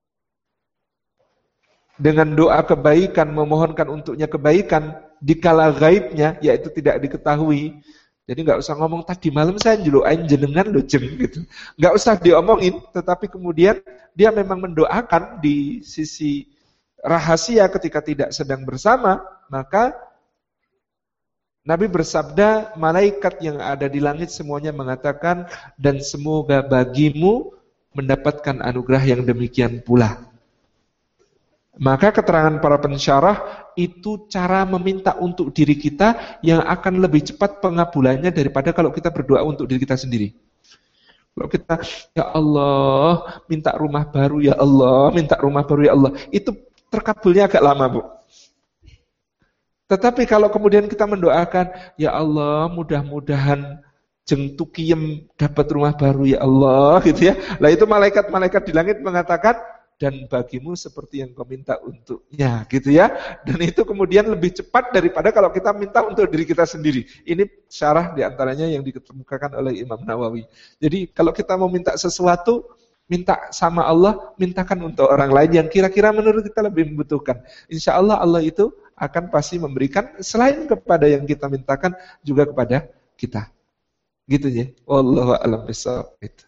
Speaker 1: dengan doa kebaikan, memohonkan untuknya kebaikan dikala gaibnya, yaitu tidak diketahui. Jadi nggak usah ngomong tadi malam saya njelukain jenengan lo jeng gitu. Nggak usah diomongin, tetapi kemudian dia memang mendoakan di sisi rahasia ketika tidak sedang bersama, maka Nabi bersabda, malaikat yang ada di langit semuanya mengatakan, dan semoga bagimu mendapatkan anugerah yang demikian pula. Maka keterangan para pensyarah itu cara meminta untuk diri kita yang akan lebih cepat pengabulannya daripada kalau kita berdoa untuk diri kita sendiri. Kalau kita, ya Allah, minta rumah baru ya Allah, minta rumah baru ya Allah, itu terkabulnya agak lama, Bu. Tetapi kalau kemudian kita mendoakan, ya Allah, mudah-mudahan jeng tukiem dapat rumah baru ya Allah, gitu ya. Lah itu malaikat-malaikat di langit mengatakan, dan bagimu seperti yang kau minta untuknya, gitu ya. Dan itu kemudian lebih cepat daripada kalau kita minta untuk diri kita sendiri. Ini syarah diantaranya yang dikemukakan oleh Imam Nawawi. Jadi kalau kita mau minta sesuatu, minta sama Allah, mintakan untuk orang lain yang kira-kira menurut kita lebih membutuhkan. Insya Allah Allah itu akan pasti memberikan selain kepada yang kita mintakan juga kepada kita. Gitu ya. Wallahu a'lam bishawab. Gitu.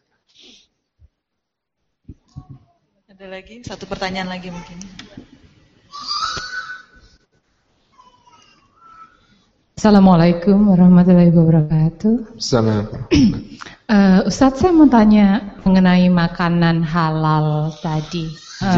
Speaker 2: Ada lagi satu pertanyaan lagi mungkin.
Speaker 5: Assalamualaikum warahmatullahi wabarakatuh.
Speaker 1: Assalamualaikum.
Speaker 5: Ustadz, saya mau tanya mengenai makanan halal tadi.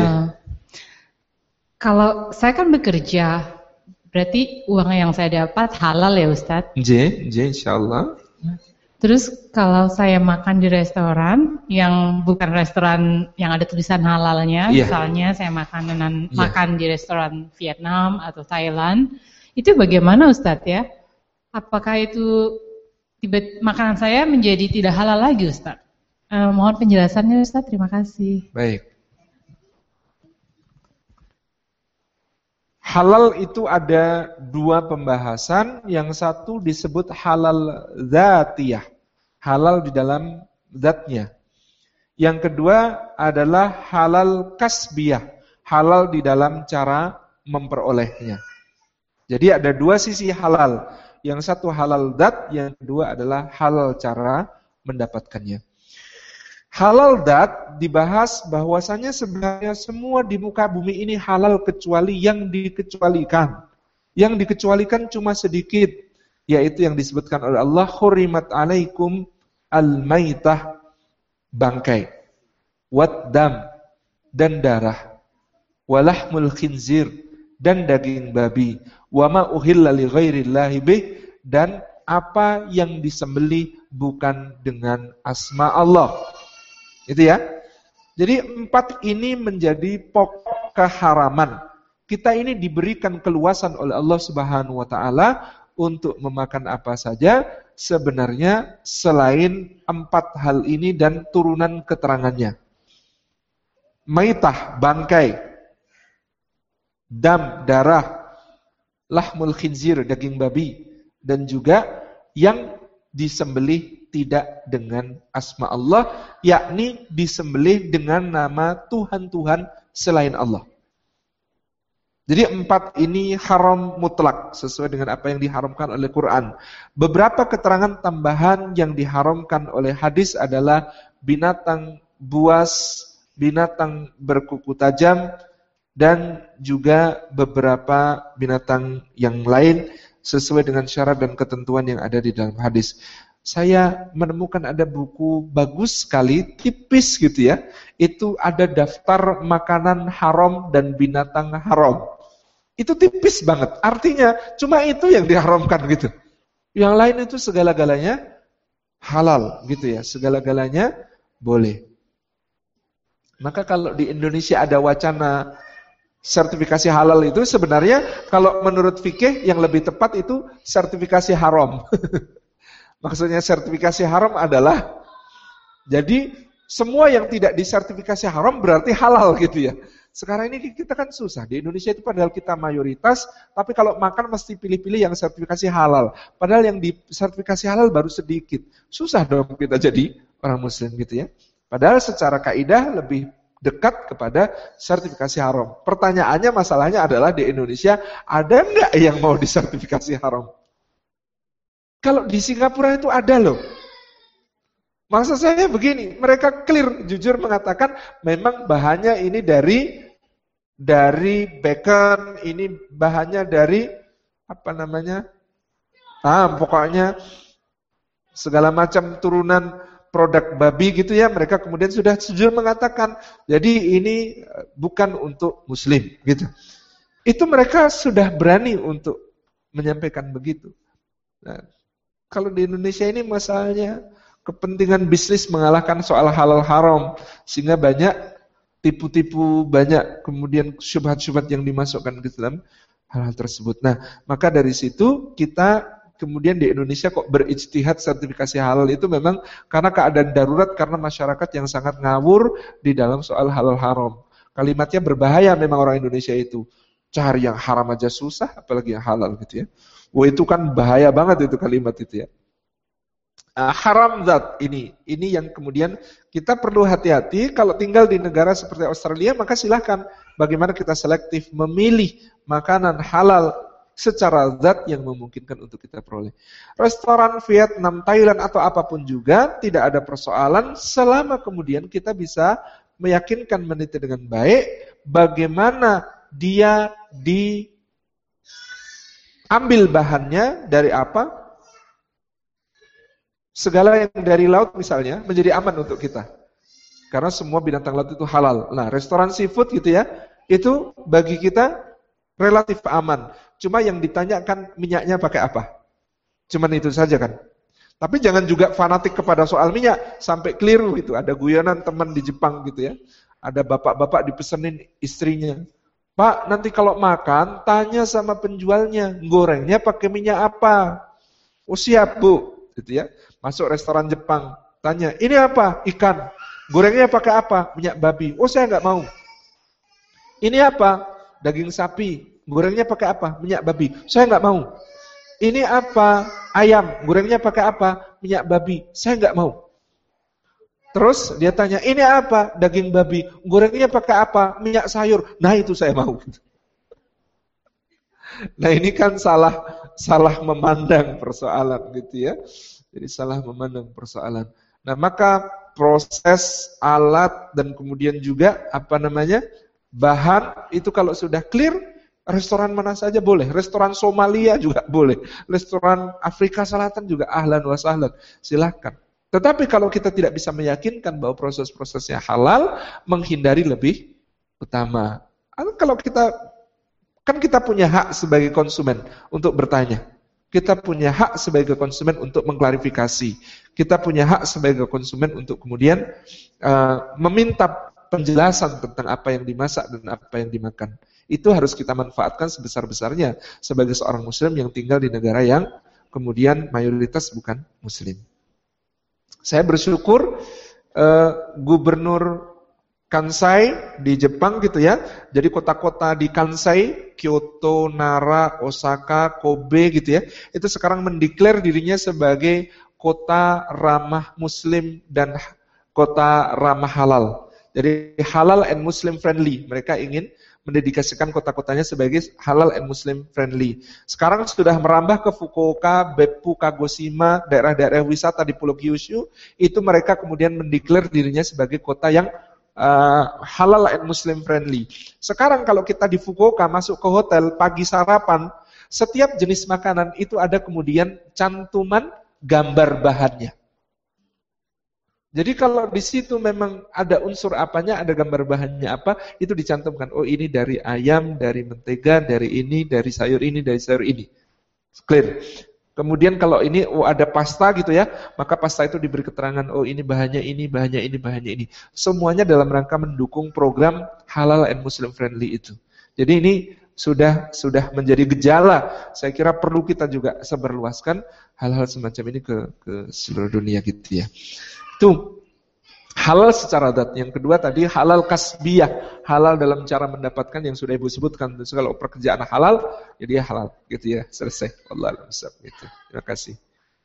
Speaker 5: Kalau saya kan bekerja, berarti uang yang saya dapat halal ya Ustadz?
Speaker 1: Insyaallah.
Speaker 5: Terus kalau saya makan di restoran yang bukan restoran yang ada tulisan halalnya, misalnya saya makan di restoran Vietnam atau Thailand, itu bagaimana Ustadz ya? Apakah itu makanan saya menjadi tidak halal lagi Ustadz? Mohon penjelasannya Ustadz, terima kasih.
Speaker 1: Baik. Halal itu ada dua pembahasan, yang satu disebut halal dzatiyah, halal di dalam zatnya. Yang kedua adalah halal kasbiyah, halal di dalam cara memperolehnya. Jadi ada dua sisi halal, yang satu halal dzat, yang kedua adalah halal cara mendapatkannya. Halal dzat dibahas bahwasanya sebenarnya semua di muka bumi ini halal kecuali yang dikecualikan. Yang dikecualikan cuma sedikit, yaitu yang disebutkan oleh Allah, hurimat alaikum al-maitah, bangkai, waddam, dan darah, walahmul khinzir, dan daging babi, wama uhilla li ghairillahi bih, dan apa yang disembelih bukan dengan asma Allah. Itu ya. Jadi 4 ini menjadi pokok keharaman. Kita ini diberikan keluasan oleh Allah Subhanahu wa taala untuk memakan apa saja sebenarnya selain 4 hal ini dan turunan keterangannya. Maitah, bangkai, dam, darah, lahmul khinzir, daging babi, dan juga yang disembelih tidak dengan asma Allah, yakni disembelih dengan nama Tuhan-Tuhan selain Allah. Jadi 4 ini haram mutlak sesuai dengan apa yang diharamkan oleh Quran. Beberapa keterangan tambahan yang diharamkan oleh hadis adalah binatang buas, binatang berkuku tajam, dan juga beberapa binatang yang lain sesuai dengan syarat dan ketentuan yang ada di dalam hadis. Saya menemukan ada buku bagus sekali, tipis gitu ya. Itu ada daftar makanan haram dan binatang haram. Itu tipis banget. Artinya cuma itu yang diharamkan gitu. Yang lain itu segala-galanya halal gitu ya. Segala-galanya boleh. Maka kalau di Indonesia ada wacana sertifikasi halal itu sebenarnya kalau menurut fikih yang lebih tepat itu sertifikasi haram. Maksudnya sertifikasi haram adalah jadi semua yang tidak disertifikasi haram berarti halal gitu ya. Sekarang ini kita kan susah. Di Indonesia itu padahal kita mayoritas, tapi kalau makan mesti pilih-pilih yang sertifikasi halal. Padahal yang disertifikasi halal baru sedikit. Susah dong kita jadi orang muslim gitu ya. Padahal secara kaidah lebih dekat kepada sertifikasi haram. Pertanyaannya, masalahnya adalah di Indonesia ada nggak yang mau disertifikasi haram? Kalau di Singapura itu ada loh. Maksud saya begini, mereka clear, jujur mengatakan memang bahannya ini dari bacon, ini bahannya dari apa namanya? Pokoknya segala macam turunan produk babi gitu ya, mereka kemudian sudah jujur mengatakan, jadi ini bukan untuk muslim gitu. Itu mereka sudah berani untuk menyampaikan begitu. Nah, kalau di Indonesia ini masalahnya kepentingan bisnis mengalahkan soal halal haram, sehingga banyak tipu-tipu, banyak kemudian syubhat-syubhat yang dimasukkan ke dalam hal-hal tersebut. Nah, maka dari situ kita kemudian di Indonesia kok berijtihad sertifikasi halal itu memang karena keadaan darurat, karena masyarakat yang sangat ngawur di dalam soal halal haram. Kalimatnya berbahaya memang orang Indonesia itu. Cari yang haram aja susah, apalagi yang halal gitu ya. Wah, itu kan bahaya banget itu kalimat itu ya. Haram zat ini yang kemudian kita perlu hati-hati. Kalau tinggal di negara seperti Australia, maka silahkan bagaimana kita selektif memilih makanan halal secara zat yang memungkinkan untuk kita peroleh. Restoran Vietnam, Thailand atau apapun juga tidak ada persoalan selama kemudian kita bisa meyakinkan meneliti dengan baik bagaimana dia diambil bahannya dari apa. Segala yang dari laut misalnya menjadi aman untuk kita. Karena semua binatang laut itu halal. Nah, restoran seafood gitu ya, itu bagi kita relatif aman. Cuma yang ditanyakan minyaknya pakai apa. Cuman itu saja kan. Tapi jangan juga fanatik kepada soal minyak sampai keliru itu. Ada guyonan teman di Jepang gitu ya. Ada bapak-bapak dipesenin istrinya. Pak, nanti kalau makan tanya sama penjualnya, gorengnya pakai minyak apa? Oh siap Bu, gitu ya. Masuk restoran Jepang, tanya, ini apa? Ikan. Gorengnya pakai apa? Minyak babi. Oh saya nggak mau. Ini apa? Daging sapi. Gorengnya pakai apa? Minyak babi. Saya nggak mau. Ini apa? Ayam. Gorengnya pakai apa? Minyak babi. Saya nggak mau. Terus dia tanya, ini apa? Daging babi. Gorengnya pakai apa? Minyak sayur. Nah itu saya mau. Nah ini kan salah memandang persoalan gitu ya. Jadi salah memandang persoalan. Nah maka proses alat dan kemudian juga bahan itu kalau sudah clear, restoran mana saja boleh. Restoran Somalia juga boleh. Restoran Afrika Selatan juga ahlan wa sahlan. Silahkan. Tetapi kalau kita tidak bisa meyakinkan bahwa proses-prosesnya halal, menghindari lebih utama. Kalau kita punya hak sebagai konsumen untuk bertanya. Kita punya hak sebagai konsumen untuk mengklarifikasi. Kita punya hak sebagai konsumen untuk kemudian meminta penjelasan tentang apa yang dimasak dan apa yang dimakan. Itu harus kita manfaatkan sebesar-besarnya sebagai seorang muslim yang tinggal di negara yang kemudian mayoritas bukan muslim. Saya bersyukur Gubernur Kansai di Jepang gitu ya. Jadi kota-kota di Kansai, Kyoto, Nara, Osaka, Kobe gitu ya. Itu sekarang mendeklar dirinya sebagai kota ramah muslim dan kota ramah halal. Jadi halal and muslim friendly. Mereka ingin mendedikasikan kota-kotanya sebagai halal and muslim friendly. Sekarang sudah merambah ke Fukuoka, Beppu, Kagoshima, daerah-daerah wisata di Pulau Kyushu. Itu mereka kemudian mendeklar dirinya sebagai kota yang halal and muslim friendly. Sekarang kalau kita di Fukuoka masuk ke hotel, pagi sarapan, setiap jenis makanan itu ada kemudian cantuman gambar bahannya. Jadi kalau di situ memang ada unsur apanya, ada gambar bahannya apa, itu dicantumkan. Oh ini dari ayam, dari mentega, dari ini, dari sayur ini, dari sayur ini. Clear. Kemudian kalau ini ada pasta gitu ya, maka pasta itu diberi keterangan, oh ini bahannya ini, bahannya ini, bahannya ini. Semuanya dalam rangka mendukung program halal and muslim friendly itu. Jadi ini sudah menjadi gejala. Saya kira perlu kita juga sebarluaskan hal-hal semacam ini ke seluruh dunia gitu ya. Itu halal secara zat. Yang kedua tadi halal kasbiyah, halal dalam cara mendapatkan yang sudah Ibu sebutkan. Terus kalau pekerjaan halal, ya dia halal, gitu ya. Selesai. Wallahu a'lam bishawab gitu. Terima kasih.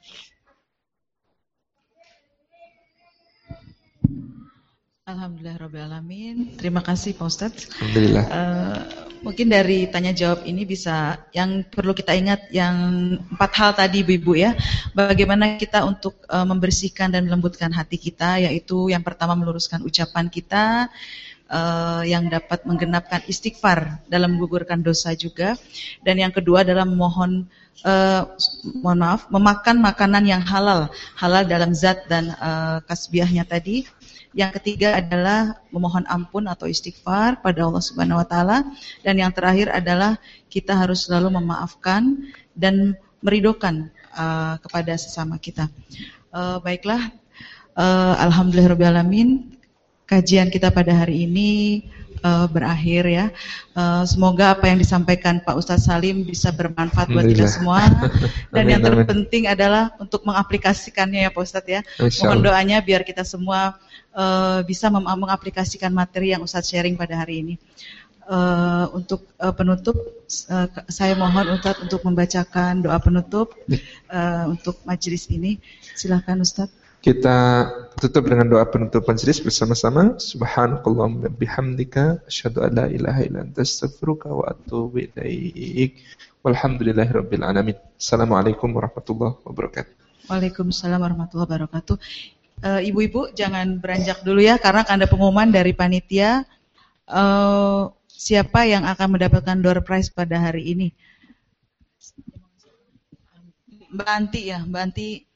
Speaker 2: Alhamdulillahirrahmanirrahim. Terima kasih Pak Ustadz.
Speaker 1: Alhamdulillah.
Speaker 2: Mungkin dari tanya jawab ini bisa, yang perlu kita ingat yang 4 hal tadi Ibu ya. Bagaimana kita untuk membersihkan dan melembutkan hati kita, yaitu yang pertama meluruskan ucapan kita, yang dapat menggenapkan istighfar dalam menggugurkan dosa juga. Dan yang kedua adalah mohon maaf, memakan makanan yang halal dalam zat dan kasbiahnya tadi. Yang ketiga adalah memohon ampun atau istighfar pada Allah Subhanahu wa taala, dan yang terakhir adalah kita harus selalu memaafkan dan meridhokan kepada sesama kita. Baiklah, alhamdulillahirabbil alamin. kajian kita pada hari ini berakhir ya. Semoga apa yang disampaikan Pak Ustadz Salim bisa bermanfaat buat kita semua. Dan yang terpenting adalah untuk mengaplikasikannya ya Pak Ustadz ya. Mohon doanya biar kita semua bisa mengaplikasikan materi yang Ustadz sharing pada hari ini. Untuk penutup, saya mohon Ustadz untuk membacakan doa penutup untuk majelis ini. Silakan Ustadz.
Speaker 1: Kita tutup dengan doa penutup majelis bersama-sama. Subhanakallahumma bihamdika asyhadu an la ilaha illa anta astaghfiruka wa atubu ilaik. Walhamdulillahirabbil alamin. Assalamualaikum warahmatullahi wabarakatuh.
Speaker 2: Waalaikumsalam warahmatullahi wabarakatuh. Ibu-ibu jangan beranjak dulu ya, karena ada pengumuman dari panitia siapa yang akan mendapatkan door prize pada hari ini. Mbak Anti ya, Mbak Anti